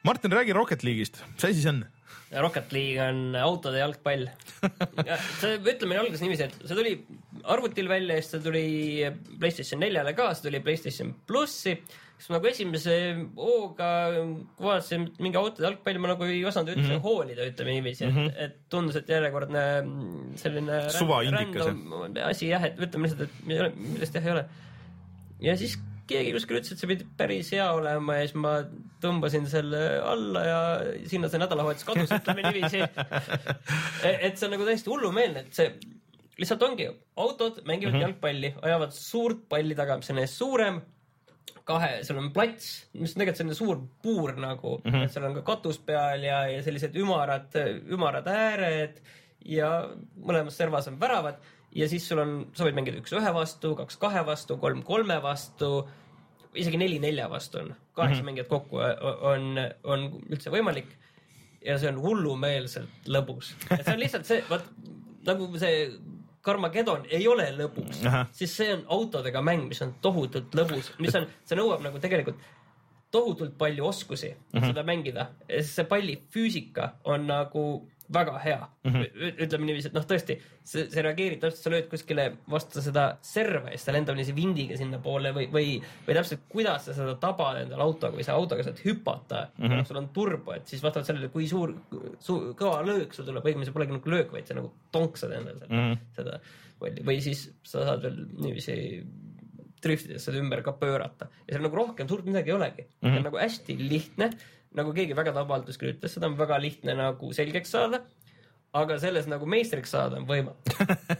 Martin, räägi Rocket League'ist, mis asi see on? Rocket League on autode jalgpall. see, ütleme alguses niiviisi, et see tuli arvutil välja ja see tuli PlayStation neljale ka, see tuli PlayStation plussi, siis nagu esimese hooga vaatasin mingi autode jalgpalli, ma nagu ei osanud üldse mm-hmm. hoolida, ütleme niiviisi, et, mm-hmm. et tundus, et järjekordne selline suva indikas asi jah, et ütleme lihtsalt, et millest jah ei ole. Ja siis keegi kuskil ütles, et see pidi päris hea olema ja siis ma tõmbasin selle alla ja sinna see nädalavahetus kadus, ütleme niiviisi. Et see on nagu täiesti hullumeelne, et see lihtsalt ongi autod mängivad mm-hmm. jalgpalli, ajavad suurt palli taga, mis on ees suurem, kahe, seal on plats, mis on tegelikult selline suur puur nagu, mm-hmm. et seal on ka katus peal ja, ja sellised ümarad, ümarad ääred ja mõlemas servas on väravad. Ja siis sul on, sa võid mängida üks ühe vastu, kaks kahe vastu, kolm kolme vastu, isegi neli nelja vastu on. Kaheksa mm-hmm. mängijad kokku on, on üldse võimalik ja see on hullumeelselt lõbus. Et see on lihtsalt see, vaat, nagu see Carmageddon ei ole lõbus, Aha. siis see on autodega mäng, mis on tohutult lõbus, mis on, see nõuab nagu tegelikult tohutult palju oskusi mm-hmm. seda mängida. See palli füüsika on nagu väga hea. Mm-hmm. Ütleme niiviisi, et noh tõesti, see, see reageerib täpselt, sa lööd kuskile vastu seda serva ja siis ta lendab niiviisi vindiga sinna poole või, või, või täpselt kuidas sa seda tabad endale autoga või sa autoga saad hüpata, mm-hmm. sul on turbo, et siis vastavalt sellele, kui suur, suur kõva löök sul tuleb, õigemini see polegi nagu löök, vaid sa nagu tonksad endale seda, mm-hmm. seda või, või siis sa saad veel niiviisi driftides seda ümber ka pöörata ja seal nagu rohkem suurt midagi ei olegi. Mm-hmm. See on nagu hästi lihtne, nagu keegi väga tabaldus küll ütles, seda on väga lihtne nagu selgeks saada, aga selles nagu meistriks saada on võimatu.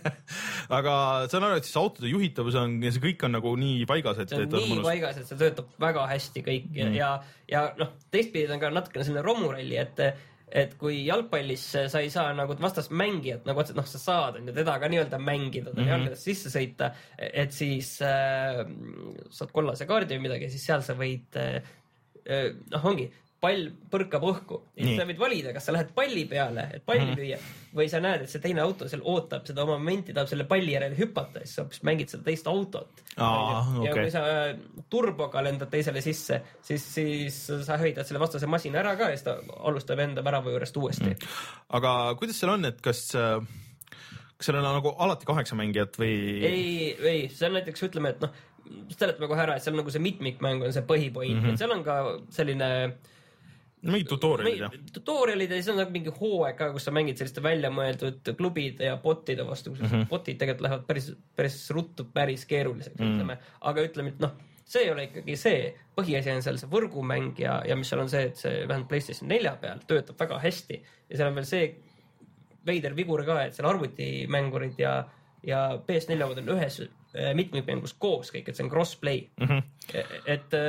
Aga saan aru, et siis autode juhitavus on, see kõik on nagu nii paigas, et... See on et nii mõnus... paigas, et see töötab väga hästi kõik mm. ja, ja noh, teistpidi on ka natukene selline romuralli, et et kui jalgpallis sa ei saa nagu vastast mängijat, nagu otseselt, noh, sa saad on ju teda ka nii-öelda mängida, ta mm-hmm. jalgades sisse sõita, et siis äh, saad kollase kaardi või midagi, siis seal sa võid äh, noh, ongi pall põrkab õhku. Ja sa võid valida, kas sa lähed palli peale, et palli mm. lüüa, või sa näed, et see teine auto seal ootab seda oma momenti, tahab selle palli järele hüpata, siis sa mängid seda teist autot. Aa, ja okay. kui sa turboga lendad teisele sisse, siis, siis sa höidad selle vastase masina ära ka ja siis ta alustab enda värava juurest uuesti. Mm. Aga kuidas seal on, et kas... kas seal on nagu alati kaheksa mängijat või? Ei, ei, see on näiteks, ütleme, et noh, seletame kohe ära, et seal nagu see mitmikmäng on see põhipoint, mm-hmm. et seal on ka selline mingi tutorialid, jah? Tutorialid ja siis on nagu mingi hooaeg ka, kus sa mängid selliste väljamõeldud klubide ja botide vastu, kus mm-hmm. botid tegelikult lähevad päris, päris ruttu, päris keeruliseks, mm-hmm. ütleme. Aga ütleme, et noh, see ei ole ikkagi see. Põhiasi on seal see võrgumäng ja, ja mis seal on see, et see vähemalt PlayStation nelja peal töötab väga hästi ja seal on veel see veider vigur ka, et seal arvutimängurid ja, ja P S neli on ühes mitmikmängus koos kõik, et see on crossplay. Mm-hmm. Et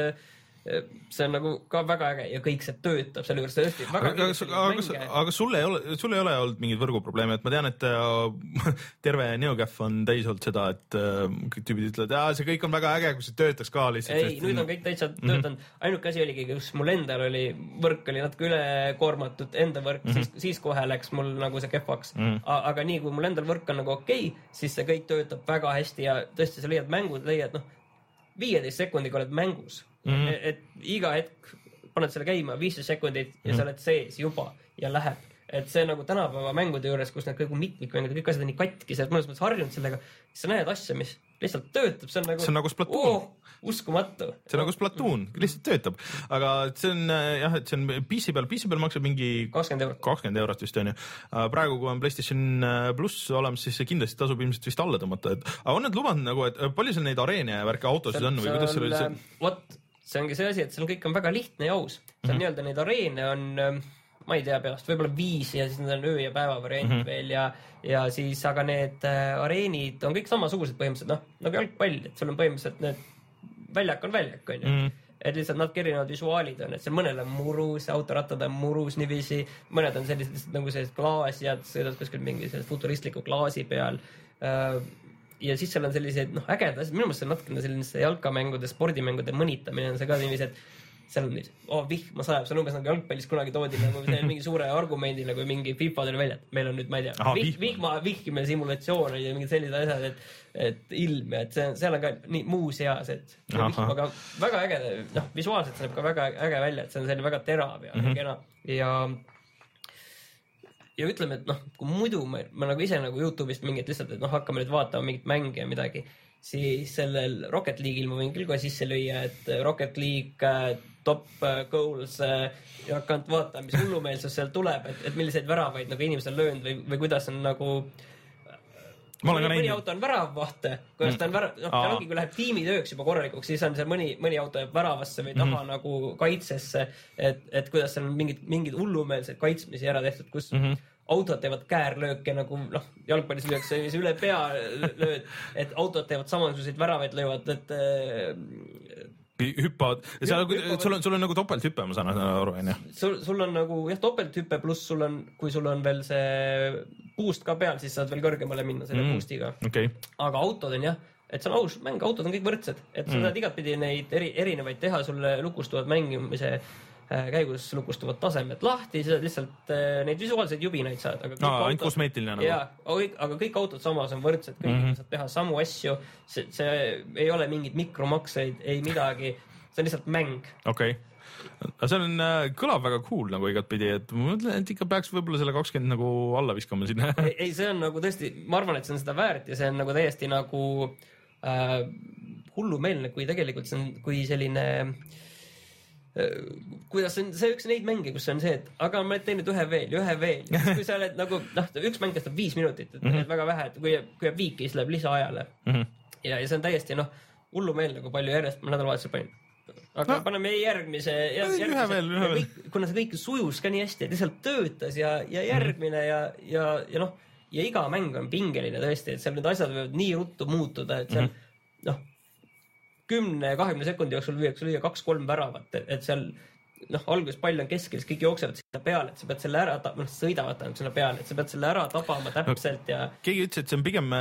see on nagu ka väga äge ja kõik see töötab selle juures tõesti väga aga, aga, aga, aga sul ei ole, sul ei ole olnud mingid võrguprobleeme, et ma tean, et äh, terve NeoGAF on täis olnud seda, et äh, kõik tüübid ütlevad, et see kõik on väga äge, kui see töötaks ka lihtsalt. Ei, nüüd on kõik täitsa töötanud. Mm-hmm. Ainuke asi oligi, kus mul endal oli, võrk oli natuke ülekoormatud, enda võrk, mm-hmm. siis, siis kohe läks mul nagu see kehvaks. Mm-hmm. Aga nii, kui mul endal võrk on nagu okei, siis see kõik töötab väga hästi ja tõesti sa leiad mängud, leiad noh, viieteist sekundiga oled mängus. Mm-hmm. Et, et iga hetk paned selle käima viisteist sekundit ja mm-hmm. sa oled sees juba ja läheb. Et see nagu tänapäeva mängude juures, kus need kõik mitmikmängud, kõik asjad on nii katki, sa oled mõnes mõttes harjunud sellega, siis sa näed asja, mis lihtsalt töötab. See on nagu, see on nagu Splatoon. Oh, uskumatu. See on nagu Splatoon, lihtsalt töötab. Aga see on jah, et see on P C peal, P C peal maksab mingi kakskümmend eurot. kakskümmend eurot vist on ju. Praegu, kui on PlayStation Plus olemas, siis see kindlasti tasub ilmselt vist alla tõmmata. Et, aga on need lubanud nagu, et palju seal neid areene ja värke autosid on või kuidas seal see... What? See ongi see asi, et seal kõik on väga lihtne ja aus. Seal mm-hmm. nii-öelda neid areene on, ma ei tea peast, võib-olla viis ja siis need on öö ja päeva variant mm-hmm. veel ja, ja siis, aga need areenid on kõik samasugused põhimõtteliselt, noh, nagu jalgpall, et sul on põhimõtteliselt need väljak on väljak, on ju. Mm-hmm. Et lihtsalt natuke erinevad visuaalid on, et seal mõnel on murus, autorattad on murus niiviisi, mõned on sellised nagu sellised klaasjad, sõidad kuskil mingi futuristliku klaasi peal. Ja siis seal on sellised noh, ägedad asjad, minu mõttes on natukene selline jalkamängude, spordimängude mõnitamine on see ka niiviisi, et seal on oh, vihma sajab, see on umbes nagu jalgpallis kunagi toodi nagu mingi suure argumendile, kui mingi FIFA tuli välja, et meil on nüüd, ma ei tea, Aha, vih, vihma, vihkime simulatsioon ja mingid sellised asjad, et, et ilm ja et see, seal on ka nii muu seas, et vihmaga väga äge, noh, visuaalselt see näeb ka väga äge välja, et see on selline väga terav ja mm-hmm. kena ja ja ütleme, et noh, kui muidu ma, ma nagu ise nagu YouTube'ist mingit lihtsalt, et noh, hakkame nüüd vaatama mingit mänge ja midagi, siis sellel Rocket League'il ma võin küll kohe sisse lüüa, et Rocket League top goals ja hakkanud vaatama, mis hullumeelsus seal tuleb, et, et milliseid väravaid nagu inimesed on löönud või, või kuidas on nagu mõni, mõni auto on väravvahte, kuidas ta on värav, noh, seal ongi, kui läheb tiimitööks juba korralikuks, siis on seal mõni, mõni auto jääb väravasse või taha mm-hmm. nagu kaitsesse, et, et kuidas seal on mingid, mingid hullumeelsed kaitsmisi ära tehtud, kus mm-hmm. autod teevad käärlööke nagu noh, jalgpallis lüüakse üle pea lööd, et autod teevad samasuguseid väravaid löövad, et hüppavad, seal, sul on, sul on nagu topelthüppe, ma saan aru, on ju? Sul, sul on nagu jah, topelthüppe, pluss sul on, kui sul on veel see boost ka peal, siis saad veel kõrgemale minna selle mm, boostiga. Okay. Aga autod on jah, et see on aus mäng, autod on kõik võrdsed, et sa mm. saad igatpidi neid eri, erinevaid teha, sulle lukustuvad mängimise käigus lukustuvad tasemed lahti, sa lihtsalt neid visuaalseid jubinaid saad. Aga no, ainult kosmeetiline nagu. Jaa, aga kõik autod samas on võrdsed, kõik mm-hmm. saad teha samu asju, see, see ei ole mingid mikromakseid, ei midagi, see on lihtsalt mäng. Okei. Okay. See on, kõlab väga cool nagu igatpidi, et ma mõtlen, et ikka peaks võib-olla selle kakskümmend nagu alla viskama sinna. ei, ei, see on nagu tõesti, ma arvan, et see on seda väärt ja see on nagu täiesti nagu äh, hullumeelne, kui tegelikult see on, kui selline kuidas on see üks neid mänge, kus on see, et aga ma teen nüüd ühe veel ja ühe veel. Kui sa oled nagu, noh, üks mäng kestab viis minutit, et mm-hmm. väga vähe, et kui, kui jääb viiki, siis läheb lisaajale. Mm-hmm. Ja, ja see on täiesti, noh, hullumeelne, kui palju järjest ma nädalavahetusel panin. Aga no. paneme järgmise, järgmise ühe veel, ühe veel. Kõik, kuna see kõik sujus ka nii hästi, et lihtsalt töötas ja, ja järgmine mm-hmm. ja, ja, ja noh, ja iga mäng on pingeline tõesti, et seal need asjad võivad nii ruttu muutuda, et seal, mm-hmm. noh, kümne, kahekümne sekundi jooksul lüüaks lüüa kaks-kolm väravat, et seal noh, alguses pall on keskel, siis kõik jooksevad sinna peale, et sa pead selle ära, noh, sõidavad sinna peale, et sa pead selle ära tabama täpselt ja keegi ütles, et see on pigem,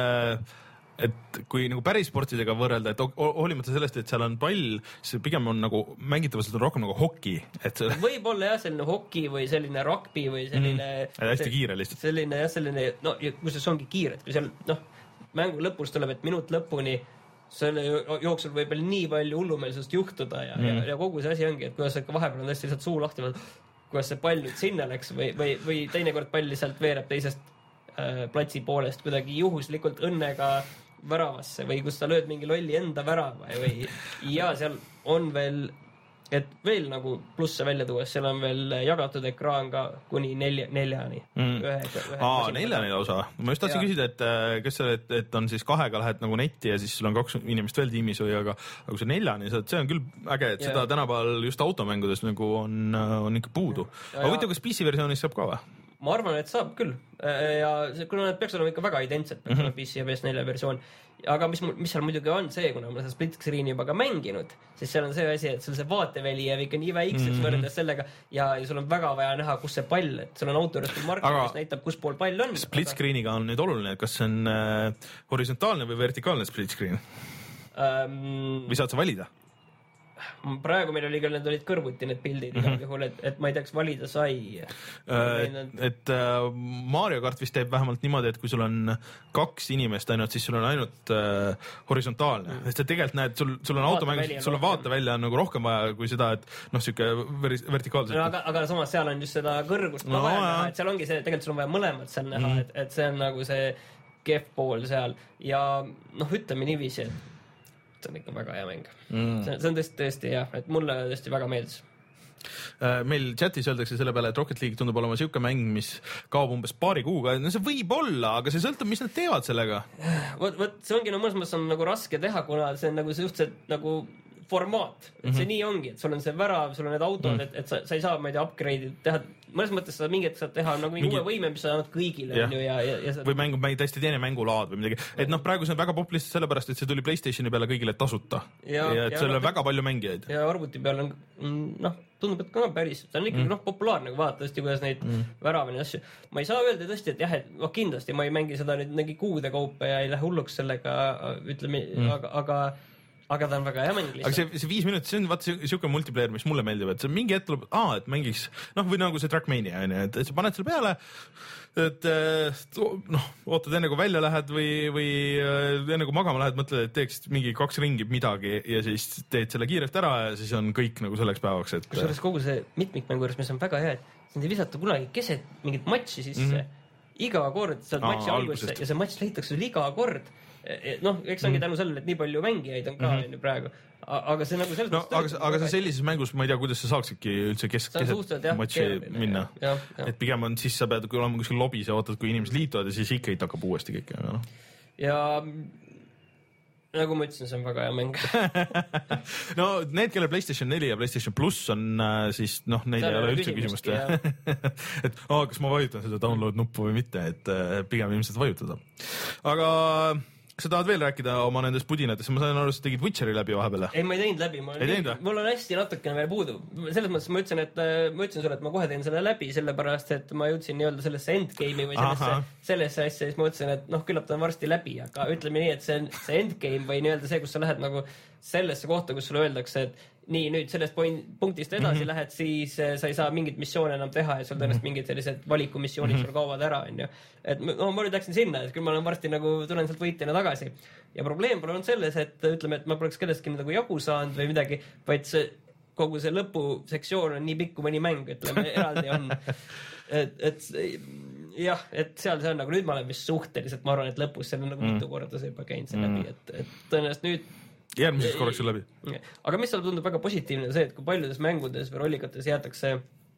et kui nagu päris sportidega võrrelda, et hoolimata sellest, et seal on pall, siis pigem on nagu mängitavuselt on rohkem nagu hoki. Et see... võib-olla jah, selline hoki või selline rugby või selline mm, hästi see, kiire lihtsalt. Selline jah, selline, no kui see ongi kiire, et kui seal noh, mängu lõpus tuleb, et minut lõpuni selle jooksul võib veel nii palju hullumeelsust juhtuda ja, mm. ja, ja kogu see asi ongi, et kuidas ikka vahepeal on tõesti lihtsalt suu lahti, kuidas see pall nüüd sinna läks või, või, või teinekord pall lihtsalt veereb teisest äh, platsi poolest kuidagi juhuslikult õnnega väravasse või kus sa lööd mingi lolli enda värava või ja seal on veel, et veel nagu plusse välja tuues, seal on veel jagatud ekraan ka kuni nelja, neljani. Mm. Ühe, ühe Aa, neljani lausa. Ma just tahtsin küsida, et kas see, et, et on siis kahega lähed nagu netti ja siis sul on kaks inimest veel tiimis või, aga, aga kui see neljani, see on küll äge, et ja. Seda tänapäeval just automängudes nagu on, on ikka puudu. Ja, aga võitu, kas P C versioonis saab ka või? Ma arvan, et saab küll. Ja kuna need peaks olema ikka väga identsed, peaks olema mm-hmm. P C ja P S neli versioon. Aga mis, mis seal muidugi on see, kuna ma seda split screen'i juba ka mänginud, siis seal on see asi, et sul see vaateväli jääb ikka nii väikseks mm-hmm. võrreldes sellega ja, ja sul on väga vaja näha, kus see pall, et sul on autoristul marker, mis näitab, kus pool pall on. Split aga... screen'iga on nüüd oluline, kas see on äh, horisontaalne või vertikaalne split screen? Um... Või saad sa valida? Praegu meil oli küll, need olid kõrvuti need pildid igal mm-hmm. juhul, et, et ma ei teaks valida sai. Uh, et uh, Mario Kart vist teeb vähemalt niimoodi, et kui sul on kaks inimest ainult, siis sul on ainult uh, horisontaalne. Mm. Sest et tegelikult näed, sul, sul on automängus, sul on vaatevälja nagu rohkem vaja kui seda, et noh, siuke vertikaalselt. No, aga, aga samas seal on just seda kõrgust no, vaja näha, et seal ongi see, tegelikult sul on vaja mõlemad seal näha, mm. et, et see on nagu see kehv pool seal ja noh, ütleme niiviisi, et see on ikka väga hea mäng. Mm. See, see on tõesti, tõesti jah, et mulle tõesti väga meeldis. Meil chatis öeldakse selle peale, et Rocket League tundub olema siuke mäng, mis kaob umbes paari kuuga. No see võib olla, aga see sõltub, mis nad teevad sellega. Võt, võt, see ongi no mõnes mõttes on nagu raske teha, kuna see on nagu see suhteliselt nagu formaat, et see mm-hmm. nii ongi, et sul on see värav, sul on need autod, mm-hmm. et, et sa, sa ei saa, ma ei tea, upgrade'id teha, mõnes mõttes sa mingit saad teha nagu mingi uue võime, mis sa annad kõigile ja, ja, ja, ja sa... või mängu, mängu täiesti teine mängulaad või midagi, et noh, praegu see on väga pop lihtsalt sellepärast, et see tuli PlayStationi peale kõigile tasuta ja, ja et seal on väga palju mängijaid ja arvuti peal on, noh, tundub, et ka päris, see on ikkagi mm. noh, populaarne, kui vaadata tõesti, kuidas neid mm. väravani asju, ma ei saa öelda tõesti, et jah, et noh, kindlasti ma ei mängi seda nüüd mingi kuude kaupa ja ei lähe hulluks sellega, ütleme, mm. aga, aga aga ta on väga hea mäng lihtsalt. Aga see, see viis minutit, see on vaat siuke multiplayer, mis mulle meeldib, et see mingi hetk tuleb, aa, et mängiks, noh, või nagu see Trackmania, et, et sa paned selle peale, et noh, ootad enne kui välja lähed või, või enne kui magama lähed, mõtled, et teeks mingi kaks ringi midagi ja siis teed selle kiirelt ära ja siis on kõik nagu selleks päevaks, et kusjuures kogu see mitmikmängu juures, mis on väga hea, et sind ei visata kunagi keset mingit matši sisse mm-hmm. iga kord saad Aa, matši algusse ja see matš leitakse sul iga kord. Noh, eks ongi tänu sellele, et nii palju mängijaid on ka mm-hmm. praegu, aga see nagu selles no, aga, aga sa sellises mängus, ma ei tea, kuidas sa saaksidki üldse kesk, keset matši minna, ja, ja. Et pigem on, siis sa pead olema kuskil lobis ja ootad, kui inimesed liituvad ja siis ikka ei hakkab uuesti kõik. No. Ja nagu ma ütlesin, see on väga hea mäng. No need, kelle PlayStation neli ja PlayStation Plus on, siis noh, neid ei ole üldse küsimust. Et oh, kas ma vajutan seda download nuppu või mitte, et pigem ilmselt vajutada. Aga kas sa tahad veel rääkida oma nendest pudinatest? Ma sain aru, sa tegid Witcheri läbi vahepeal. Ei, ma ei teinud läbi. Ma ei teinud, mul on hästi natukene veel puudu. Selles mõttes ma ütlesin, et ma ütlesin sulle, et ma kohe teen selle läbi, sellepärast, et ma jõudsin nii-öelda sellesse endgame'i või sellesse, sellesse asja, siis ma ütlesin, et noh, küllap ta on varsti läbi, aga ütleme nii, et see, on, see endgame või nii-öelda see, kus sa lähed nagu sellesse kohta, kus sulle öeldakse, et nii, nüüd sellest punktist edasi mm-hmm. lähed, siis sa ei saa mingit missioone enam teha ja sul tõenäoliselt mingid sellised valikumissioonid mm-hmm. sul kaovad ära, on ju. Et no, ma nüüd läksin sinna, et küll ma olen varsti nagu tulen sealt võitjana tagasi. Ja probleem pole olnud selles, et ütleme, et ma poleks kellestki nagu jagu saanud või midagi, vaid see, kogu see lõpusektsioon on nii pikk kui mõni mäng, ütleme, eraldi on. Et, et jah, et seal see on nagu, nüüd ma olen vist suhteliselt, ma arvan, et lõpus seal on nagu mm. mitu korda see juba käinud see läbi, et, et tõenäoliselt nüüd järgmiseks korraks läbi. Aga mis seal tundub väga positiivne see, et kui paljudes mängudes või rollikates jäetakse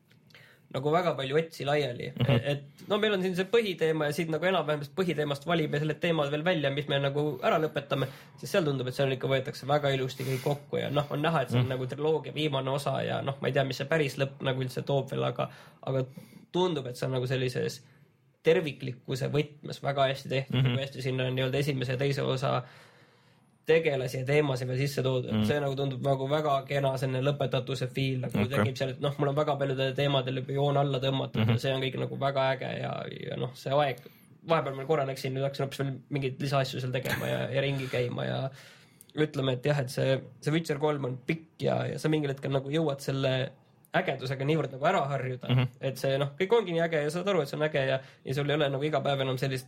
nagu väga palju otsi laiali. Mm-hmm. Et no meil on siin see põhiteema ja siit nagu enam-vähem põhiteemast valib ja selle teemad veel välja, mis me nagu ära lõpetame, siis seal tundub, et seal ikka võetakse väga ilusti kõik kokku ja noh, on näha, et see on mm. nagu triloogia viimane osa ja noh, ma ei tea, mis see päris lõpp nagu üldse toob veel, aga, aga tundub, et see on nagu sellises terviklikkuse võtmes väga hästi tehtud, mm-hmm. kui hästi sinna on nii-öelda esimese ja teise osa tegelasi ja teemasi veel sisse toodud, mm. see nagu tundub nagu väga kena selline lõpetatuse fiil, nagu okay. tekib seal, et noh, mul on väga paljudele teemadele juba joon alla tõmmatud mm-hmm. ja see on kõik nagu väga äge ja, ja noh, see aeg, vahepeal meil korra läksin, nüüd hakkasin hoopis veel mingeid lisaasju seal tegema ja, ja ringi käima ja ütleme, et jah, et see, see Witcher kolm on pikk ja, ja sa mingil hetkel nagu jõuad selle ägedusega niivõrd nagu ära harjuda, mm-hmm. et see noh, kõik ongi nii äge ja saad aru, et see on äge ja, ja sul ei ole nagu iga päev enam sellist,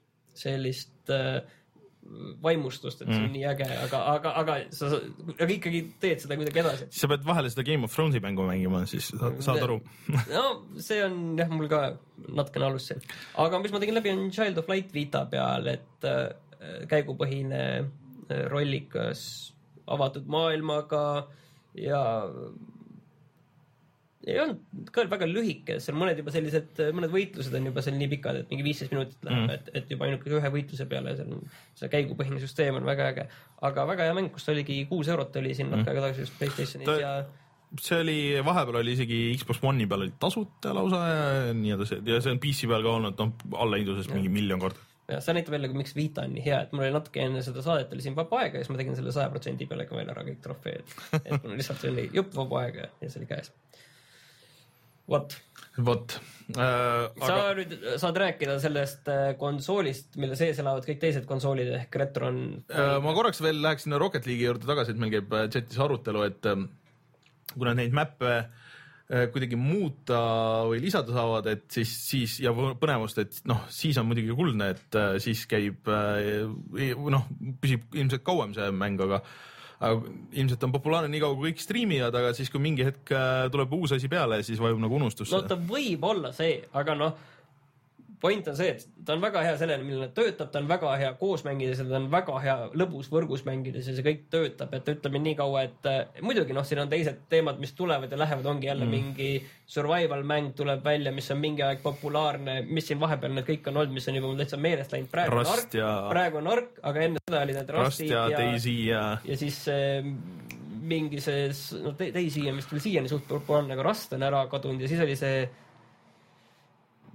sellist äh, vaimustust, et see on mm. nii äge, aga, aga, aga sa aga ikkagi teed seda kuidagi edasi. Siis sa pead vahele seda Game of Thronesi mängu mängima, siis saad aru. No, see on jah, mul ka natukene alus see. Aga mis ma tegin läbi on Child of Light Vita peal, et äh, käigupõhine äh, rollikas avatud maailmaga ja ei olnud ka väga lühike, seal mõned juba sellised, mõned võitlused on juba seal nii pikad, et mingi viisteist minutit läheb, mm. et, et juba ainuke ühe võitluse peale seal on, see käigupõhine süsteem on väga äge, aga väga hea mäng, kus oligi kuus eurot oli siin mm. natuke tagasi just PlayStationis Ta, ja see oli, vahepeal oli isegi Xbox One'i peal oli tasuta lausa ja nii edasi ja see on P C peal ka olnud, noh, alla hindusest mingi miljon korda. Ja see näitab jälle, miks Vita on nii hea, et mul oli natuke enne seda saadet oli siin vaba aega ja siis ma tegin selle saja protsendi peale ka veel ära kõik trofeed, et mul lihtsalt oli jupp vaba aega ja see oli käes. Vot. Vot. Äh, sa aga... nüüd saad rääkida sellest konsoolist, mille sees elavad kõik teised konsoolid ehk Retron. Äh, ma korraks veel läheks sinna Rocket League'i juurde tagasi, et meil käib chatis arutelu, et kuna neid mäppe kuidagi muuta või lisada saavad, et siis, siis ja põnevust, et noh, siis on muidugi kuldne, et siis käib, noh, püsib ilmselt kauem see mäng, aga aga ilmselt on populaarne nii kaua, kui kõik striimivad, aga siis, kui mingi hetk tuleb uus asi peale, siis vajub nagu unustusse. No ta võib olla see, aga noh, point on see, et ta on väga hea sellele, millele töötab, ta on väga hea koos mängides ja ta on väga hea lõbus võrgus mängides ja see kõik töötab, et ütleme nii kaua, et eh, muidugi noh, siin on teised teemad, mis tulevad ja lähevad, ongi jälle mm. mingi survival mäng tuleb välja, mis on mingi aeg populaarne, mis siin vahepeal need kõik on olnud, mis on juba mul täitsa meelest läinud. Praegu on Ark, ja... praegu on Ark, aga enne seda oli need Rustid ja, ja, Daisy ja... ja siis eh, mingi see, no Daisy on vist veel siiani suht populaarne, aga Rust on ära kadunud ja siis oli see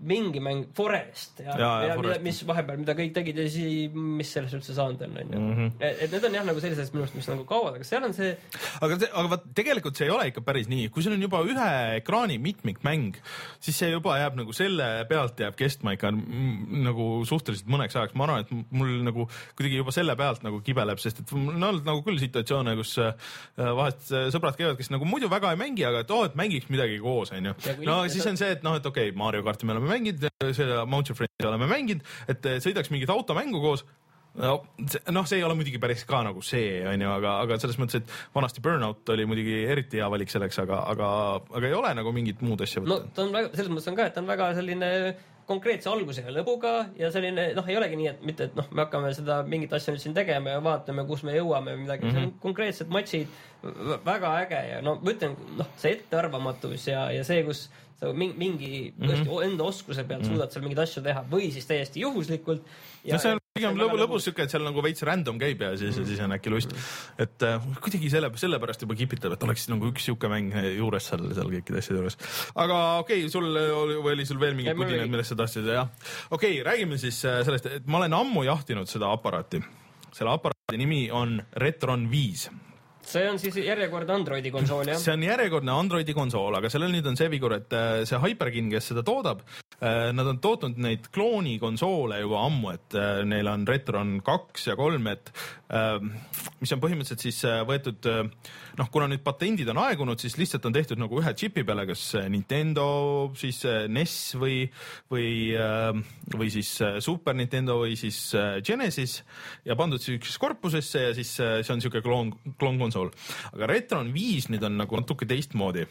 mingi mäng Forest ja, ja, ja, ja Forest. Mida, mis vahepeal, mida kõik tegid ja siis, mis sellest üldse saanud on, on ju. Mm -hmm. et, et need on jah nagu sellised minust, mis nagu kaovad, aga seal on see aga, see, aga vaat tegelikult see ei ole ikka päris nii, kui sul on juba ühe ekraani mitmikmäng, siis see juba jääb nagu selle pealt jääb kestma ikka nagu suhteliselt mõneks ajaks. Ma arvan, et mul nagu kuidagi juba selle pealt nagu kibeleb, sest et mul on olnud nagu küll situatsioone, kus vahest sõbrad käivad, kes nagu muidu väga ei mängi, aga et oo, et mängiks midagi koos, on ju. No siis on see, et noh, et okei okay,, Mario karti me oleme mänginud, seda Mount Your Friend'i oleme mänginud, et sõidaks mingit automängu koos. No, noh, see ei ole muidugi päris ka nagu see, on ju, aga, aga selles mõttes, et vanasti Burnout oli muidugi eriti hea valik selleks, aga, aga, aga ei ole nagu mingit muud asja võtta. No ta on väga, selles mõttes on ka, et ta on väga selline konkreetse alguse ja lõbuga ja selline, noh, ei olegi nii, et mitte, et noh, me hakkame seda mingit asja nüüd siin tegema ja vaatame, kus me jõuame või midagi. Mm -hmm. See on konkreetsed matšid, väga äge ja no, ma ütlen, noh, see ettearvamatus ja, ja see, kus sa mingi mm -hmm. enda oskuse pealt mm -hmm. suudad seal mingeid asju teha või siis täiesti juhuslikult. Ja, no see on pigem lõbu, lõbus siuke, et seal nagu veits random käib ja siis, mm. siis on äkki lust. Et uh, kuidagi selle, sellepärast juba kipitab, et oleks nagu üks siuke mäng juures seal, seal kõikide asjade juures. Aga okei, okay, sul oli, oli sul veel mingid pudinad, millest sa tahtsid, jah? Okei, okay, räägime siis sellest, et ma olen ammu jahtinud seda aparaati. Selle aparaati nimi on Retron viis. See on siis järjekordne Androidi konsool, jah? See on järjekordne Androidi konsool, aga sellel nüüd on see vigur, et see Hyperkin, kes seda toodab, nad on tootnud neid klooni konsoole juba ammu, et neil on Retron kaks ja kolm, et mis on põhimõtteliselt siis võetud, noh, kuna nüüd patendid on aegunud, siis lihtsalt on tehtud nagu ühe chipi peale, kas Nintendo, siis N E S või, või, või siis Super Nintendo või siis Genesis ja pandud siis korpusesse ja siis see on siuke kloon, kloon konsool. Aga Retron viis nüüd on nagu natuke teistmoodi.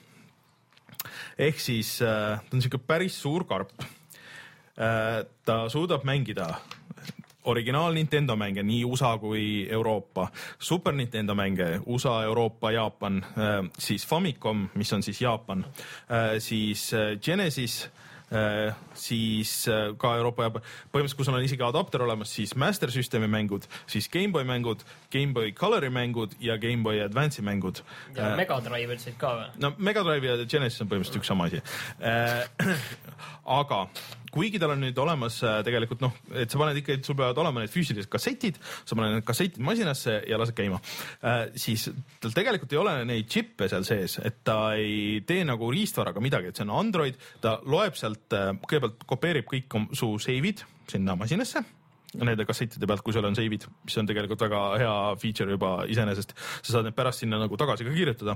Ehk siis äh, ta on siuke päris suur karp. Äh, ta suudab mängida originaal Nintendo mänge, nii U S A kui Euroopa, Super Nintendo mänge, U S A, Euroopa, Jaapan, äh, siis Famicom, mis on siis Jaapan, äh, siis äh, Genesis, Uh, siis uh, ka Euroopa ja põhimõtteliselt, kui sul on isegi adapter olemas, siis Master Systemi mängud, siis Gameboy mängud, Gameboy Colori mängud ja Gameboy Advance'i mängud. Ja uh, Mega Drive ütlesid ka või? No Mega Drive ja Genesis on põhimõtteliselt üks sama asi. Uh, aga kuigi tal on nüüd olemas tegelikult noh, et sa paned ikka, et sul peavad olema need füüsilised kassetid, sa paned need kassetid masinasse ja lased käima, uh, siis tal tegelikult ei ole neid chippe seal sees, et ta ei tee nagu riistvaraga midagi, et see on Android, ta loeb sealt, kõigepealt kopeerib kõik su save'id sinna masinasse, nende kassettide pealt, kui sul on save'id, mis on tegelikult väga hea feature juba iseenesest, sa saad need pärast sinna nagu tagasi ka kirjutada.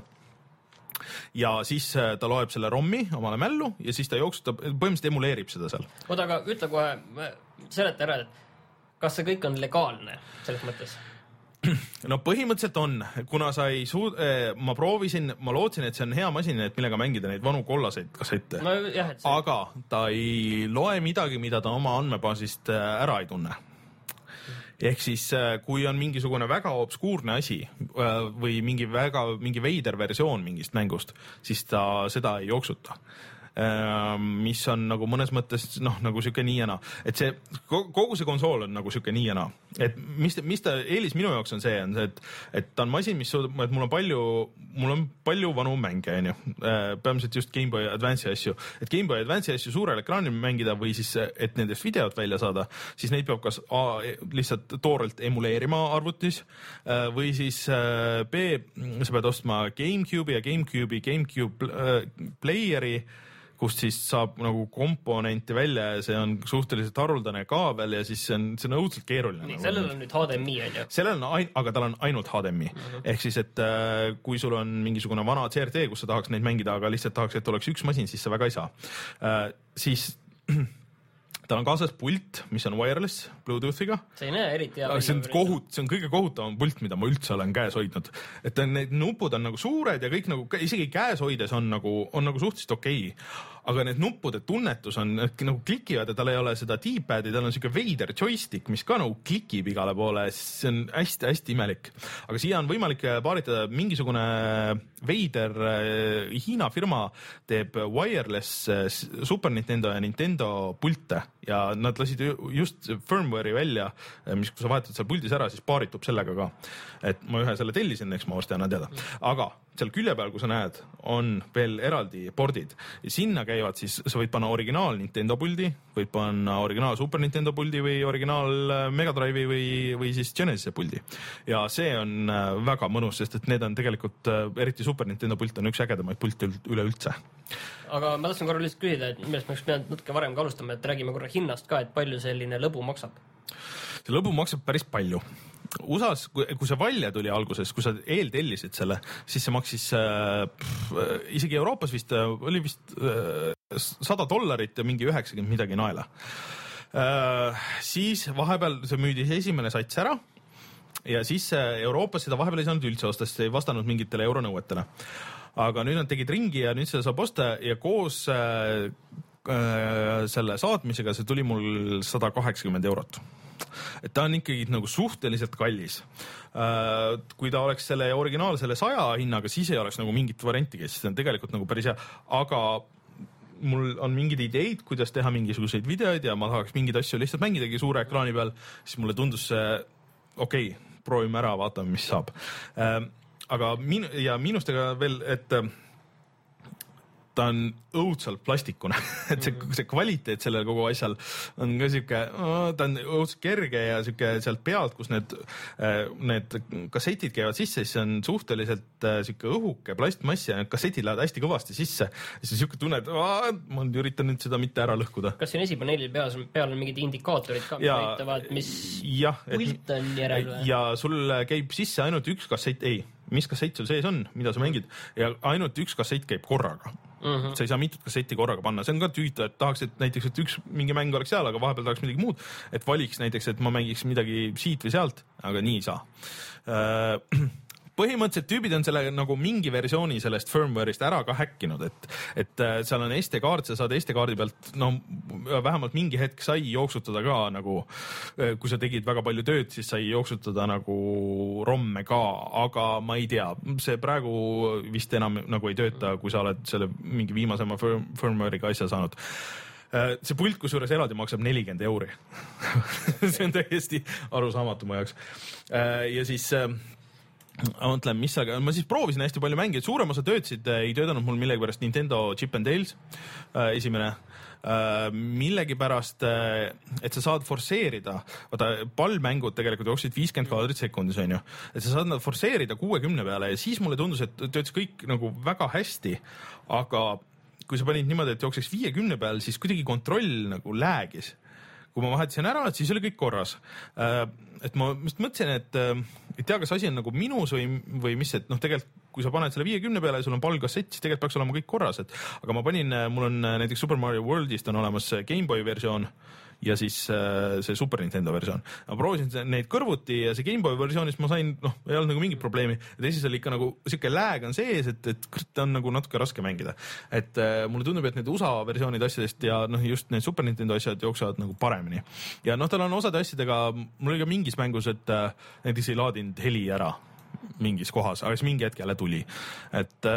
Ja siis ta loeb selle ROM-i omale mällu ja siis ta jooksutab, põhimõtteliselt emuleerib seda seal. Oota, aga ütle kohe, seleta ära, et kas see kõik on legaalne selles mõttes? No põhimõtteliselt on, kuna sa ei suud-, ma proovisin, ma lootsin, et see on hea masin, et millega mängida neid vanu kollaseid kassette. No, jah, et see... Aga ta ei loe midagi, mida ta oma andmebaasist ära ei tunne. Ehk siis, kui on mingisugune väga obskuurne asi või mingi väga, mingi veider versioon mingist mängust, siis ta seda ei jooksuta. Mis on nagu mõnes mõttes noh, nagu siuke nii ja naa. Et see, kogu see konsool on nagu siuke nii ja naa. Et mis, mis ta eelis minu jaoks on see, on see, et, et ta on masin, mis suudab, et mul on palju, mul on palju vanu mänge, on ju. Peamiselt just Game Boy Advance'i asju. Et Game Boy Advance'i asju suurel ekraanil mängida või siis, et nendest videot välja saada, siis neid peab kas A, lihtsalt toorelt emuleerima arvutis või siis B, sa pead ostma GameCube'i ja GameCube'i GameCube player'i, kust siis saab nagu komponenti välja ja see on suhteliselt haruldane kaabel ja siis see on, see on õudselt keeruline. Nii, sellel on nüüd H D M I, on ju? Sellel on, ain, aga tal on ainult H D M I. Uh-huh. Ehk siis, et äh, kui sul on mingisugune vana C R T, kus sa tahaks neid mängida, aga lihtsalt tahaks, et oleks üks masin, siis sa väga ei saa. Äh, siis tal on kaasas pult, mis on wireless Bluetoothiga. See ei näe eriti hea. See on kohut, see on kõige kohutavam pult, mida ma üldse olen käes hoidnud. Et need nupud on nagu suured ja kõik nagu, isegi käes hoides on nagu, on nagu suhteliselt okei. Aga need nuppude tunnetus on, nagu klikivad ja tal ei ole seda D-pad'i, tal on siuke veider joystick, mis ka nagu klikib igale poole. See on hästi-hästi imelik. Aga siia on võimalik paaritada mingisugune veider Hiina firma teeb wireless Super Nintendo ja Nintendo pulte ja nad lasid just firmware'i välja, mis kui sa vahetad seal puldis ära, siis paaritub sellega ka. Et ma ühe selle tellisin, eks ma varsti annan teada. Aga seal külje peal, kui sa näed, on veel eraldi pordid ja sinna käivad siis, sa võid panna originaal Nintendo puldi, võid panna originaal Super Nintendo puldi või originaal Mega Drive'i või, või siis Genesis'e puldi. Ja see on väga mõnus, sest et need on tegelikult, eriti Super Nintendo pult on üks ägedamaid pilte üleüldse. Aga ma tahtsin korra lihtsalt küsida, et millest me oleks pidanud natuke varem ka alustama, et räägime korra hinnast ka, et palju selline lõbu maksab? See lõbu maksab päris palju. U S A-s, kui, kui see valja tuli alguses, kui sa eeltellisid selle, siis see maksis äh, isegi Euroopas vist oli vist äh, sada dollarit ja mingi üheksakümmend midagi naela. Äh, siis vahepeal see müüdi esimene sats ära ja siis Euroopas seda vahepeal ei saanud üldse osta, sest ei vastanud mingitele euronõuetele. Aga nüüd nad tegid ringi ja nüüd seda saab osta ja koos äh, äh, selle saatmisega see tuli mul sada kaheksakümmend eurot. Et ta on ikkagi nagu suhteliselt kallis. Äh, kui ta oleks selle originaal selle saja hinnaga, siis ei oleks nagu mingit varianti, kes see on tegelikult nagu päris hea, aga mul on mingid ideid, kuidas teha mingisuguseid videoid ja ma tahaks mingeid asju lihtsalt mängidagi suure ekraani peal, siis mulle tundus see okei, okay, proovime ära, vaatame, mis saab. Äh, aga min- ja miinustega veel, et ta on õudselt plastikune, et see, see kvaliteet sellel kogu asjal on ka siuke, ta on õudselt kerge ja siuke sealt pealt, kus need, need kassetid käivad sisse, siis on suhteliselt siuke õhuke plastmass ja need kassetid lähevad hästi kõvasti sisse. Siis siuke tunne, et aah, ma üritan nüüd seda mitte ära lõhkuda. Kas siin esipaneelil peal, peal on mingid indikaatorid ka, mis ja, näitavad, mis ja, pult on järel või? Ja sul käib sisse ainult üks kassett, ei, mis kassett sul sees on, mida sa mängid ja ainult üks kassett käib korraga. Mm-hmm. Sa ei saa mitut kassetti korraga panna, see on ka tüüta, et tahaks, et näiteks, et üks mingi mäng oleks seal, aga vahepeal tahaks midagi muud, et valiks näiteks, et ma mängiks midagi siit või sealt, aga nii ei saa. Põhimõtteliselt tüübid on selle nagu mingi versiooni sellest firmware'ist ära ka häkkinud, et, et seal on S D-kaart, sa saad S D-kaardi pealt, no vähemalt mingi hetk sai jooksutada ka nagu, kui sa tegid väga palju tööd, siis sai jooksutada nagu romme ka, aga ma ei tea, see praegu vist enam nagu ei tööta, kui sa oled selle mingi viimasema firmware'iga asja saanud. See pult kusjuures eraldi maksab nelikümmend euri. See on täiesti arusaamatu mu jaoks. Ja siis ma mõtlen, mis aga, ma siis proovisin hästi palju mängida, suurem osa töötsid, ei töötanud mul millegipärast Nintendo Chip and Dales esimene, millegipärast, et sa saad forseerida, vaata pallmängud tegelikult jooksid viiskümmend kaadrit sekundis, on ju, et sa saad nad forseerida kuuekümne peale ja siis mulle tundus, et töötas kõik nagu väga hästi, aga kui sa panid niimoodi, et jookseks viiekümne peal, siis kuidagi kontroll nagu läägis. Kui ma vahetasin ära, et siis oli kõik korras. Et ma just mõtlesin, et ei tea, kas asi on nagu minus või, või mis, et noh, tegelikult kui sa paned selle viiekümne peale ja sul on pallkassett, siis tegelikult peaks olema kõik korras. Et, aga ma panin, mul on näiteks Super Mario Worldist on olemas Game Boy versioon ja siis see Super Nintendo versioon. Ma proovisin neid kõrvuti ja see Game Boy versioonis ma sain, noh, ei olnud nagu mingit probleemi. Ja teises oli ikka nagu, siuke lääg on sees, et, et ta on nagu natuke raske mängida. Et mulle tundub, et need U S A versioonid asjadest ja noh, just need Super Nintendo asjad jooksevad nagu paremini. Ja noh, tal on osade asjadega, mul oli ka mingis mängus, et näiteks ei laadinud heli ära mingis kohas, aga siis mingi hetk jälle tuli. Et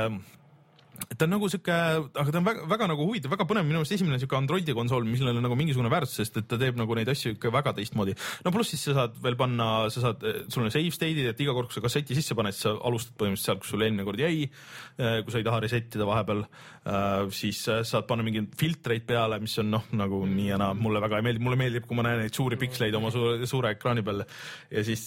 et ta on nagu siuke, aga ta on väga, väga nagu huvitav, väga põnev, minu meelest esimene siuke Androidi konsool, mis on nagu mingisugune väärtus, sest et ta teeb nagu neid asju ikka väga teistmoodi. No pluss siis sa saad veel panna, sa saad, sul on save state'id, et iga kord, kui sa kasseti sisse paned, sa alustad põhimõtteliselt sealt, kus sul eelmine kord jäi, kui sa ei taha resettida vahepeal, siis saad panna mingeid filtreid peale, mis on noh, nagu nii ja naa, mulle väga ei meeldi, mulle meeldib, kui ma näen neid suuri piksleid oma suure, suure ekraani peal ja siis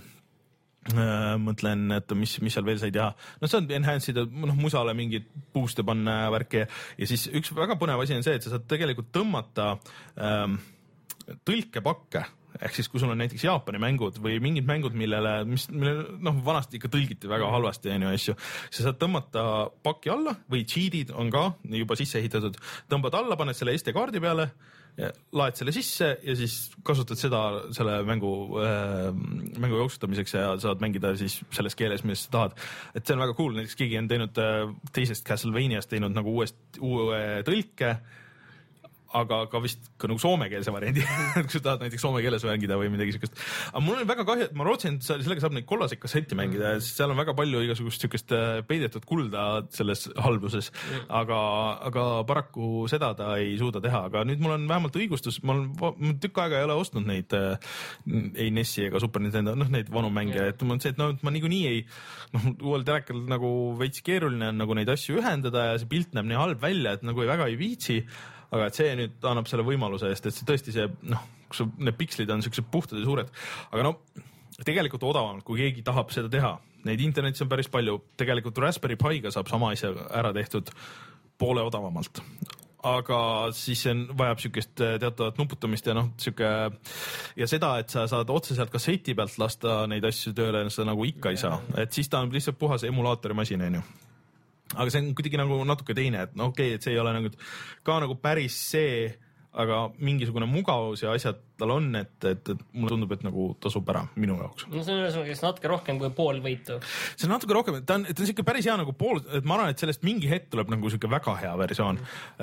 äh, mõtlen, et mis, mis seal veel sai teha. No see on enhance'ida, noh, musale mingid boost'e panna värki ja siis üks väga põnev asi on see, et sa saad tegelikult tõmmata ähm, tõlkepakke. Ehk siis, kui sul on näiteks Jaapani mängud või mingid mängud, millele, mis, millele, noh, vanasti ikka tõlgiti väga halvasti ja nii asju, sa saad tõmmata pakki alla või cheat'id on ka juba sisse ehitatud, tõmbad alla, paned selle S D-kaardi peale, laed selle sisse ja siis kasutad seda selle mängu, äh, mängu jooksutamiseks ja saad mängida siis selles keeles, mis sa tahad. Et see on väga cool, näiteks keegi on teinud äh, teisest Castlevaniast teinud nagu uuest, uue tõlke, aga ka vist ka nagu soomekeelse variandi kui sa tahad näiteks soome keeles mängida või midagi siukest. Aga mul on väga kahju, et ma rootsin, et sellega saab neid kollaseid kassette mängida ja seal on väga palju igasugust siukest peidetud kulda selles halbuses, aga, aga paraku seda ta ei suuda teha, aga nüüd mul on vähemalt õigustus, ma olen tükk aega ei ole ostnud neid ei N E S-i ega Super Nintendo, noh neid vanu mänge, et mul on see, et no ma niikuinii ei, noh uuel telekal nagu veits keeruline on nagu neid asju ühendada ja see pilt näeb nii halb välja, et nagu ei väga ei viitsi. Aga et see nüüd annab selle võimaluse eest, et see tõesti see, noh, kus need pikslid on siuksed puhtad ja suured, aga no tegelikult odavamalt, kui keegi tahab seda teha. Neid internetis on päris palju, tegelikult Raspberry Piga saab sama asja ära tehtud poole odavamalt. Aga siis see vajab siukest teatavat nuputamist ja noh, siuke ja seda, et sa saad otse sealt kasseti pealt lasta neid asju tööle, seda nagu ikka ei saa, et siis ta on lihtsalt puhas emulaatori masin, on ju. Aga see on kuidagi nagu natuke teine, et no okei, okay, et see ei ole nagu ka nagu päris see, aga mingisugune mugavus ja asjad tal on, et, et, et mulle tundub, et nagu tasub ära minu jaoks. No see on ühesõnaga natuke rohkem kui pool võitu. See on natuke rohkem, ta on, et on siuke päris hea nagu pool, et ma arvan, et sellest mingi hetk tuleb nagu siuke väga hea versioon.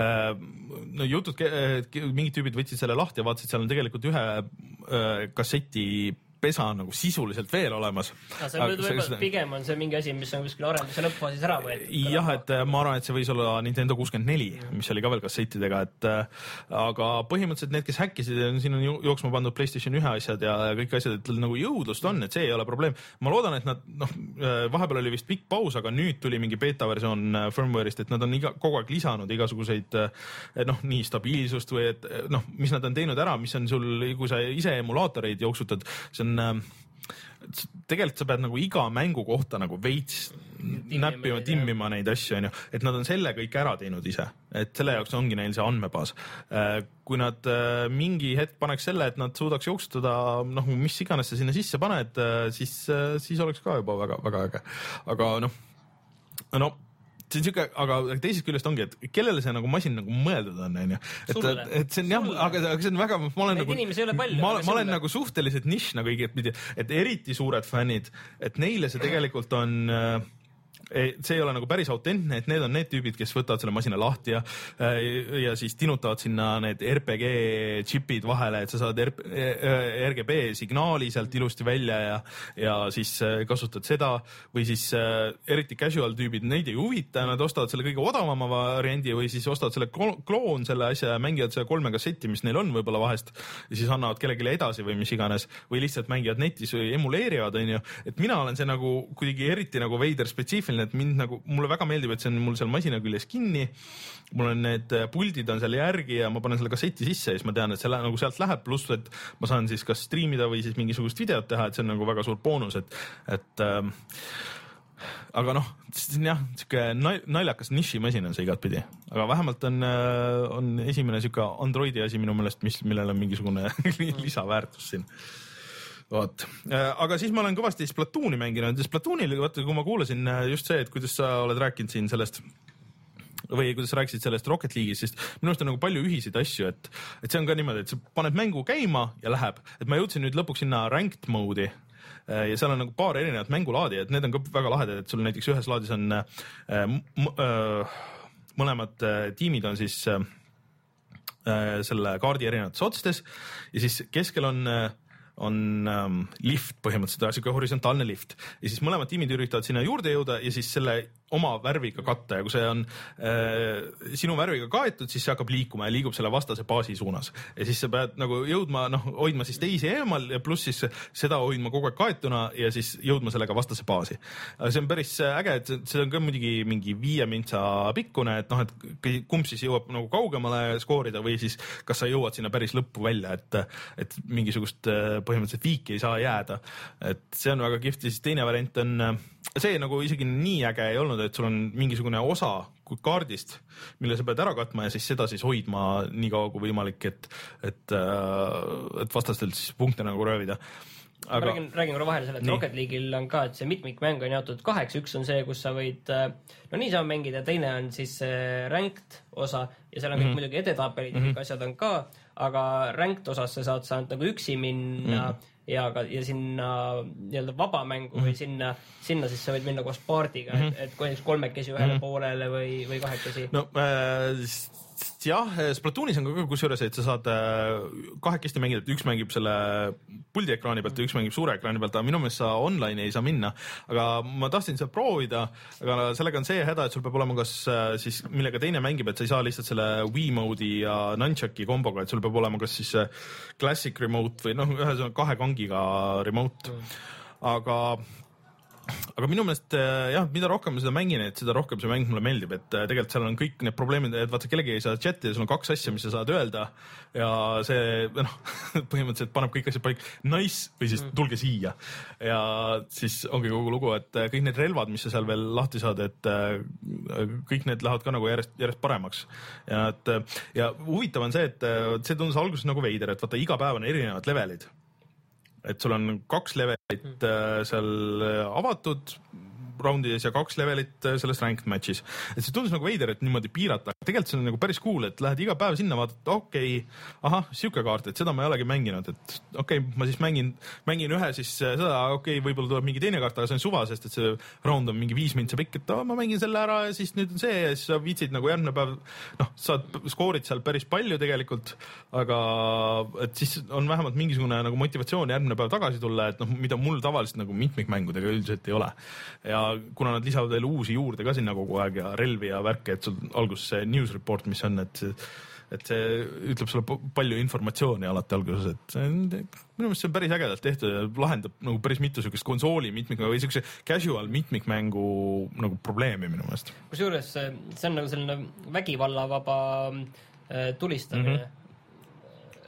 No jutud, mingid tüübid võtsid selle lahti ja vaatasid, seal on tegelikult ühe kasseti pesa nagu sisuliselt veel olemas. No, see aga, võib, see, pigem on see mingi asi, mis on kuskil arenduse lõppfaasis ära võetud. Jah, et ma arvan, et see võis olla Nintendo kuuskümmend neli, mis oli ka veel kassettidega, et aga põhimõtteliselt need, kes häkkisid, siin on jooksma pandud PlayStation üks asjad ja kõik asjad, et nagu jõudlust on, et see ei ole probleem. Ma loodan, et nad, noh, vahepeal oli vist pikk paus, aga nüüd tuli mingi beta versioon firmware'ist, et nad on iga, kogu aeg lisanud igasuguseid, noh, nii stabiilsust või et, noh, mis nad on teinud ära, mis on sul, kui sa ise emulaatoreid jooksutad, see on tegelikult sa pead nagu iga mängu kohta nagu veits näppima, timmima neid asju, on ju, et nad on selle kõik ära teinud ise, et selle jaoks ongi neil see andmebaas. Kui nad mingi hetk paneks selle, et nad suudaks jooksutada, noh, mis iganes sa sinna sisse paned, siis, siis oleks ka juba väga, väga äge. Aga noh, no see on siuke, aga teisest küljest ongi, et kellele see nagu masin nagu mõeldud on, on ju. Et, et see on jah, aga, aga see on väga, ma olen Neid nagu, palju, ma, ma olen nagu suhteliselt nišš nagu igatpidi, et eriti suured fännid, et neile see tegelikult on see ei ole nagu päris autentne, et need on need tüübid, kes võtavad selle masina lahti ja, ja siis tinutavad sinna need R P G chipid vahele, et sa saad R G B signaali sealt ilusti välja ja, ja siis kasutad seda või siis eriti casual tüübid, neid ei huvita, nad ostavad selle kõige odavama variandi või siis ostavad selle kloon selle asja ja mängivad selle kolme kasseti, mis neil on võib-olla vahest ja siis annavad kellelegi edasi või mis iganes või lihtsalt mängivad netis või emuleerivad, on ju, et mina olen see nagu kuidagi eriti nagu veider spetsiifiline, et mind nagu, mulle väga meeldib, et see on mul seal masina küljes kinni, mul on need puldid on seal järgi ja ma panen selle kasseti sisse ja siis ma tean, et see nagu sealt läheb, pluss et ma saan siis kas streamida või siis mingisugust videot teha, et see on nagu väga suur boonus, et, et ähm, aga noh, jah, siuke naljakas nišimasin on see igatpidi, aga vähemalt on, on esimene siuke Androidi asi minu meelest, mis, millel on mingisugune lisaväärtus siin. Vaat. Aga siis ma olen kõvasti Splatooni mänginud ja Splatoonil, vaata, kui ma kuulasin just see, et kuidas sa oled rääkinud siin sellest või kuidas sa rääkisid sellest Rocket League'ist, sest minu arust on nagu palju ühiseid asju, et, et see on ka niimoodi, et sa paned mängu käima ja läheb, et ma jõudsin nüüd lõpuks sinna ranked mode'i ja seal on nagu paar erinevat mängulaadi, et need on ka väga lahedad, et sul näiteks ühes laadis on äh, m- äh, mõlemad äh, tiimid on siis äh, selle kaardi erinevates otstes ja siis keskel on äh, on ähm, lift põhimõtteliselt, siuke horisontaalne lift ja siis mõlemad tiimid üritavad sinna juurde jõuda ja siis selle oma värviga katta ja kui see on äh, sinu värviga kaetud, siis see hakkab liikuma ja liigub selle vastase baasi suunas ja siis sa pead nagu jõudma, noh, hoidma siis teisi eemal ja pluss siis seda hoidma kogu aeg kaetuna ja siis jõudma sellega vastase baasi. Aga see on päris äge, et see on ka muidugi mingi viie mintsa pikkune, et noh, et kumb siis jõuab nagu kaugemale skoorida või siis kas sa jõuad sinna päris lõppu välja, et, et mingisugust põhimõtteliselt viiki ei saa jääda, et see on väga kihvt ja siis teine variant on see nagu isegi nii äge ei olnud, et sul on mingisugune osa kaardist, mille sa pead ära katma ja siis seda siis hoidma nii kaua kui võimalik, et, et, et vastastelt siis punkte nagu röövida. Aga... räägin, räägin korra vahele selle, et nii. Rocket League'il on ka, et see mitmikmäng on jaotud kaheks, üks on see, kus sa võid no nii saama mängida, teine on siis ranked osa ja seal on kõik mm-hmm. muidugi edetabelid ja mm-hmm. kõik asjad on ka, aga ranked osas sa saad saanud nagu üksi minna mm-hmm. ja, ka, ja sinna nii-öelda vaba mängu mm-hmm. või sinna, sinna siis sa võid minna koos paardiga mm-hmm., et, et kolmekesi ühele mm-hmm. poolele või, või kahekesi. No äh, jah, Splatoonis on ka kusjuures, et sa saad kahekesti mängida, et üks mängib selle puldi ekraani pealt ja üks mängib suure ekraani pealt, aga minu meelest sa online ei saa minna. Aga ma tahtsin seda proovida, aga sellega on see häda, et sul peab olema kas siis, millega teine mängib, et sa ei saa lihtsalt selle Wii mode'i ja Nunchucki komboga, et sul peab olema kas siis classic remote või noh, ühesõnaga kahe kangiga remote. Aga aga minu meelest jah, mida rohkem ma seda mängin, et seda rohkem see mäng mulle meeldib, et tegelikult seal on kõik need probleemid, et vaata kellegi ei saa chati ja sul on kaks asja, mis sa saad öelda ja see noh, põhimõtteliselt paneb kõik asjad paik, nice või siis tulge siia ja siis ongi kogu lugu, et kõik need relvad, mis sa seal veel lahti saad, et kõik need lähevad ka nagu järjest, järjest paremaks ja et ja huvitav on see, et see tundus alguses nagu veider, et vaata iga päev on erinevad levelid. Et sul on kaks levelit seal avatud roundides ja kaks levelit selles ranked match'is. Et see tundus nagu veider, et niimoodi piirata. Tegelikult see on nagu päris cool, et lähed iga päev sinna, vaatad, okei, okay, ahah, siuke kaart, et seda ma ei olegi mänginud, et okei, okay, ma siis mängin, mängin ühe siis seda, okei, okay, võib-olla tuleb mingi teine kaart, aga see on suva, sest et see round on mingi viis mintsa pikk, et oh, ma mängin selle ära ja siis nüüd on see ja siis sa viitsid nagu järgmine päev, noh, saad skoorid seal päris palju tegelikult, aga et siis on vähemalt mingisugune nagu motivatsioon järgmine päev tagasi tulla, et noh, mida mul tavaliselt nagu mitmikmängudega üldiselt ei ole. Ja kuna nad lisavad veel uusi juurde ka sinna kogu aeg ja relvi ja värke, et sul alguses see news report, mis on, et, et see ütleb sulle palju informatsiooni alati alguses, et see on, minu meelest see on päris ägedalt tehtud ja lahendab nagu päris mitu sükest konsooli mitmikmängu või siukse casual mitmikmängu nagu probleemi minu meelest. Kusjuures see on nagu selline vägivallavaba tulistamine, mm-hmm.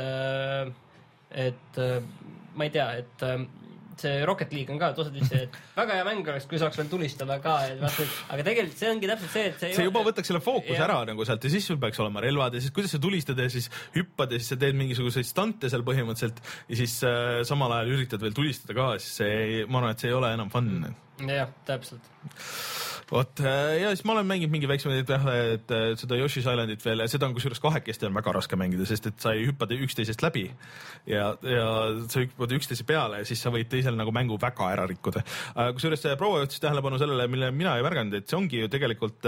et, et ma ei tea, et see Rocket League on ka, et osad ütlesid, et väga hea mäng oleks, kui saaks veel tulistada ka, et vaata, aga tegelikult see ongi täpselt see, et see, see juba võtaks selle fookus ja. Ära nagu sealt ja siis sul peaks olema relvad ja siis kuidas sa tulistad ja siis hüppad ja siis sa teed mingisuguseid stante seal põhimõtteliselt ja siis äh, samal ajal üritad veel tulistada ka, siis see, ma arvan, et see ei ole enam fun. Jah, täpselt. Vot, ja siis ma olen mänginud mingi väiksemaid, et seda Yoshi's Islandit veel ja seda on kusjuures kahekesti on väga raske mängida, sest et sa ei hüppad üksteisest läbi ja, ja sa hüppad üksteise peale ja siis sa võid teisel nagu mängu väga ära rikkuda. Kusjuures proua juhtis tähelepanu sellele, mille mina ei märganud, et see ongi ju tegelikult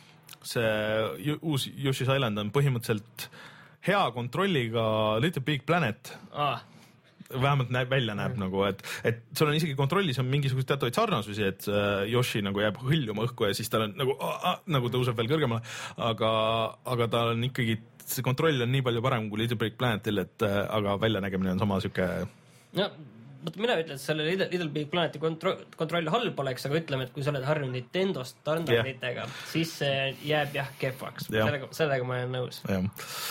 see uus Yoshi's Island on põhimõtteliselt hea kontrolliga Little Big Planet. Ah. Vähemalt näeb, välja näeb mm. nagu, et, et sul on isegi kontrollis on mingisugused teatavaid sarnasusi, et Yoshi nagu jääb hõljuma õhku ja siis tal on nagu, ah, nagu tõuseb veel kõrgemale, aga, aga ta on ikkagi, see kontroll on nii palju parem kui Little Big Planetil, et aga väljanägemine on sama siuke. No, mina ütlen, et selle Little, Little Big Planeti kontroll, kontroll halb oleks, aga ütleme, et kui sa oled harjunud Nintendo standarditega, yeah. siis see jääb jah kehvaks. Yeah. Sellega, sellega ma olen nõus. Yeah.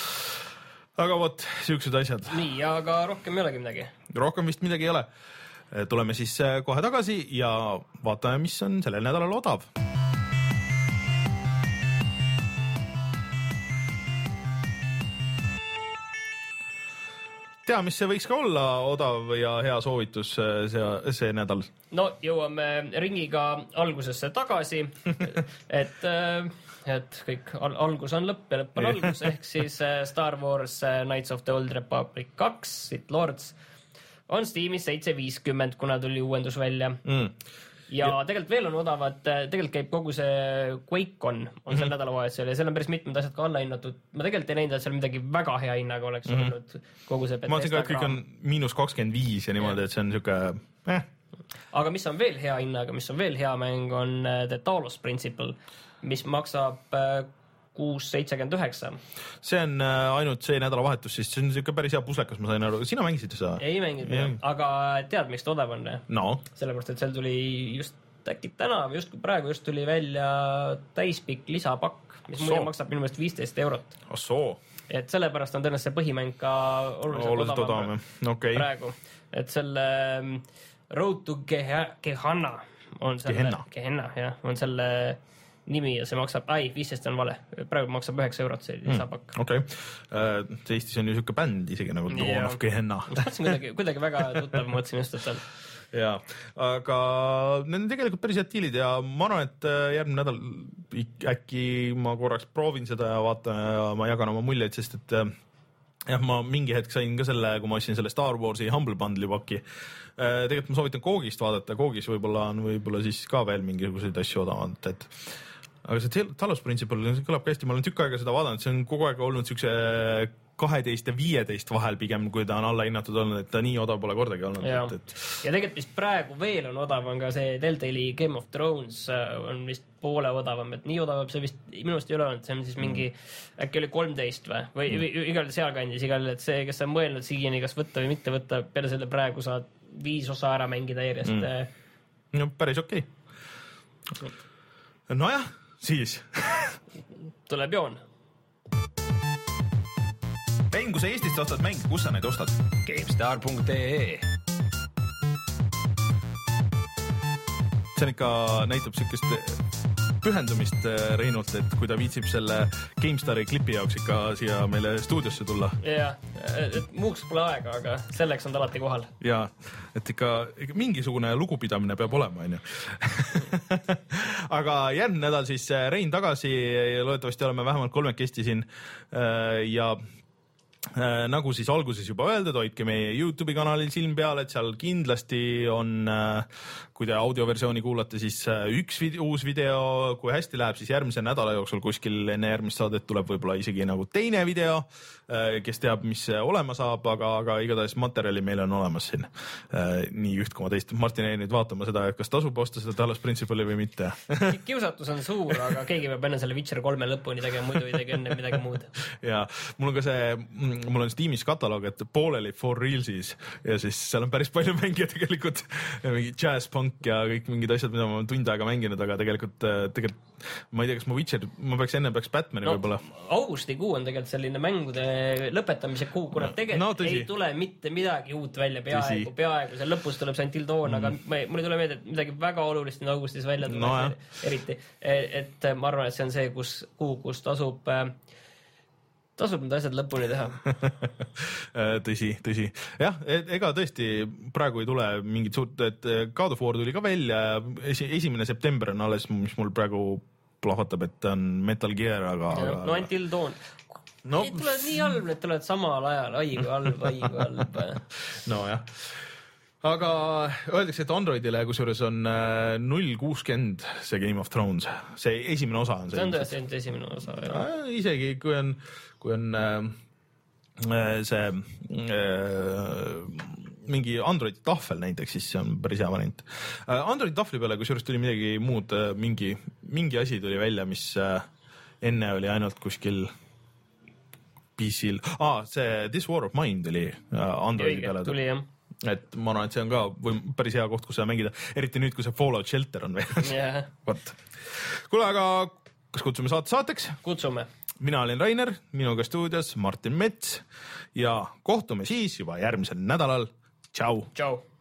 Aga vot, siuksed asjad. Nii, aga rohkem ei olegi midagi. Rohkem vist midagi ei ole. Tuleme siis kohe tagasi ja vaatame, mis on sellel nädalal odav. Tea, mis see võiks ka olla odav ja hea soovitus see, see nädal? No, jõuame ringiga algusesse tagasi, et... et kõik al- algus on lõpp ja lõpp on algus, ehk siis Star Wars Knights of the Old Republic kaks, Sith Lords, on Steamis seitse viiskümmend, kuna tuli uuendus välja. Mm. Ja, ja tegelikult veel on odavad, tegelikult käib kogu see QuakeCon on mm-hmm. sel nädalavahetusel ja seal on päris mitmed asjad ka alla hinnatud. Ma tegelikult ei näinud, et seal midagi väga hea hinnaga oleks mm-hmm. olnud kogu see Bethesda. Ma mõtlen ka, et kõik on miinus kakskümmend viis ja niimoodi, et see on siuke... Eh. Aga mis on veel hea hinnaga, mis on veel hea mäng, on The Talos Principle, mis maksab kuus seitsekümmend üheksa. See on ainult see nädalavahetus, siis see on siuke päris hea puslekas, ma sain aru. Sina mängisid seda? Ei mänginud, aga tead, miks ta odav on? No. Sellepärast, et seal tuli just äkki täna või just praegu just tuli välja täispikk lisapakk, mis muidu maksab minu meelest viisteist eurot. Assoo. Et sellepärast on tõenäoliselt see põhimäng ka oluliselt odavam okay. praegu. Et selle Road to Gehenna on selle, Gehenna, Gehenna jah, on selle nimi ja see maksab, ai, viisteist on vale, praegu maksab üheksa eurot see lisapakk. Mm, okei, okay. uh, Eestis on ju siuke bänd isegi nagu Dawn of Gehenna. kuidagi, kuidagi väga tuttav, mõtlesin just, et seal. Jaa, aga need on tegelikult päris head diilid ja ma arvan, et järgmine nädal äkki ma korraks proovin seda ja vaatan ja ma jagan oma muljeid, sest et jah, ma mingi hetk sain ka selle, kui ma ostsin selle Star Warsi Humble Bundle'i paki. Tegelikult ma soovitan Koogist vaadata, Koogis võib-olla on võib-olla siis ka veel mingisuguseid asju odavalt, et aga see Talos Principle kõlab hästi, ma olen tükk aega seda vaadanud, see on kogu aeg olnud siukse kaheteist ja viieteist vahel pigem, kui ta on alla hinnatud olnud, et ta nii odav pole kordagi olnud. Ja, et, et... ja tegelikult vist praegu veel on odav, on ka see Telltale'i Game of Thrones on vist poole odavam, et nii odav see vist minu arust ei ole olnud, see on siis mingi mm. äkki oli kolmteist või, või, mm. või igal sealkandis, igal, et see, kes on mõelnud siiani, kas võtta või mitte võtta, peale selle praegu saad viis osa ära mängida järjest. Mm. No päris okei okay. Nojah, siis tuleb joon. Pein, kui sa Eestist ostad mänge, kus sa neid ostad? GameStar punkt ee See on ikka näitab sükest pühendumist Reinult, et kui ta viitsib selle GameStari klipi jaoks ikka siia meile stuudiosse tulla. Jah, et muuks pole aega, aga selleks on ta alati kohal. Ja, et ikka, ikka mingisugune lugupidamine peab olema, on ju. Aga järgmine nädal siis Rein tagasi, loodetavasti oleme vähemalt kolmekesti siin ja Äh, nagu siis alguses juba öeldud, hoidke meie YouTube'i kanalil silm peal, et seal kindlasti on, äh, kui te audioversiooni kuulate, siis äh, üks video, uus video, kui hästi läheb, siis järgmise nädala jooksul kuskil enne järgmist saadet tuleb võib-olla isegi nagu teine video, äh, kes teab, mis olema saab, aga, aga igatahes materjali meil on olemas siin äh, nii üht koma teist. Martin jäi nüüd vaatama seda, et kas tasub osta seda Talos Principle'i või mitte. Kiusatus on suur, aga keegi peab enne selle Witcher kolme lõpuni tegema, muidu ei tege enne midagi muud. Ja mul on ka see mul on Steamis kataloog, et pooleli For Realsis ja siis seal on päris palju mänge tegelikult, mingi jazz punk ja kõik mingid asjad, mida ma olen tund aega mänginud, aga tegelikult, tegelikult ma ei tea, kas ma Witcher, ma peaks enne peaks Batmani no, võib-olla. Augustikuu on tegelikult selline mängude lõpetamise kuu, kuna tegelikult no, ei tule mitte midagi uut välja peaaegu, peaaegu, seal lõpus tuleb see Until Dawn, mm. aga ma, mul ei tule meelde, et midagi väga olulist on augustis välja tuleb no, eriti, et ma arvan, et see on see, kus kuu, kus tasub tasub need asjad lõpuni teha. tõsi, tõsi. Jah, ega tõesti praegu ei tule mingit suurt, et God of War tuli ka välja ja esi, esimene september on alles, mis mul praegu plahvatab, et on Metal Gear, aga... Ja, no Until Dawn. No. Need tulevad nii halb, need tulevad samal ajal, ai kui halb, ai kui halb. No jah. Aga öeldakse, et Androidile kusjuures on null kuuskümmend see Game of Thrones. See esimene osa on see. See on tõesti ainult esimene osa. Ja. Isegi kui on, kui on äh, see äh, mingi Androidi tahvel näiteks, siis see on päris hea variant. Äh, Androidi tahvli peale kusjuures tuli midagi muud, mingi, mingi asi tuli välja, mis äh, enne oli ainult kuskil P C-l. Ah, see This War of Mine tuli äh, Androidi Õige, peale. Tuli jah. Et ma arvan, et see on ka või päris hea koht, kus seda mängida, eriti nüüd, kui see Fallout Shelter on veel. Yeah. Võt. Kuule, aga kas kutsume saate saateks? Kutsume. Mina olen Rainer, minuga stuudios Martin Mets ja kohtume siis juba järgmisel nädalal. Tšau! Tšau!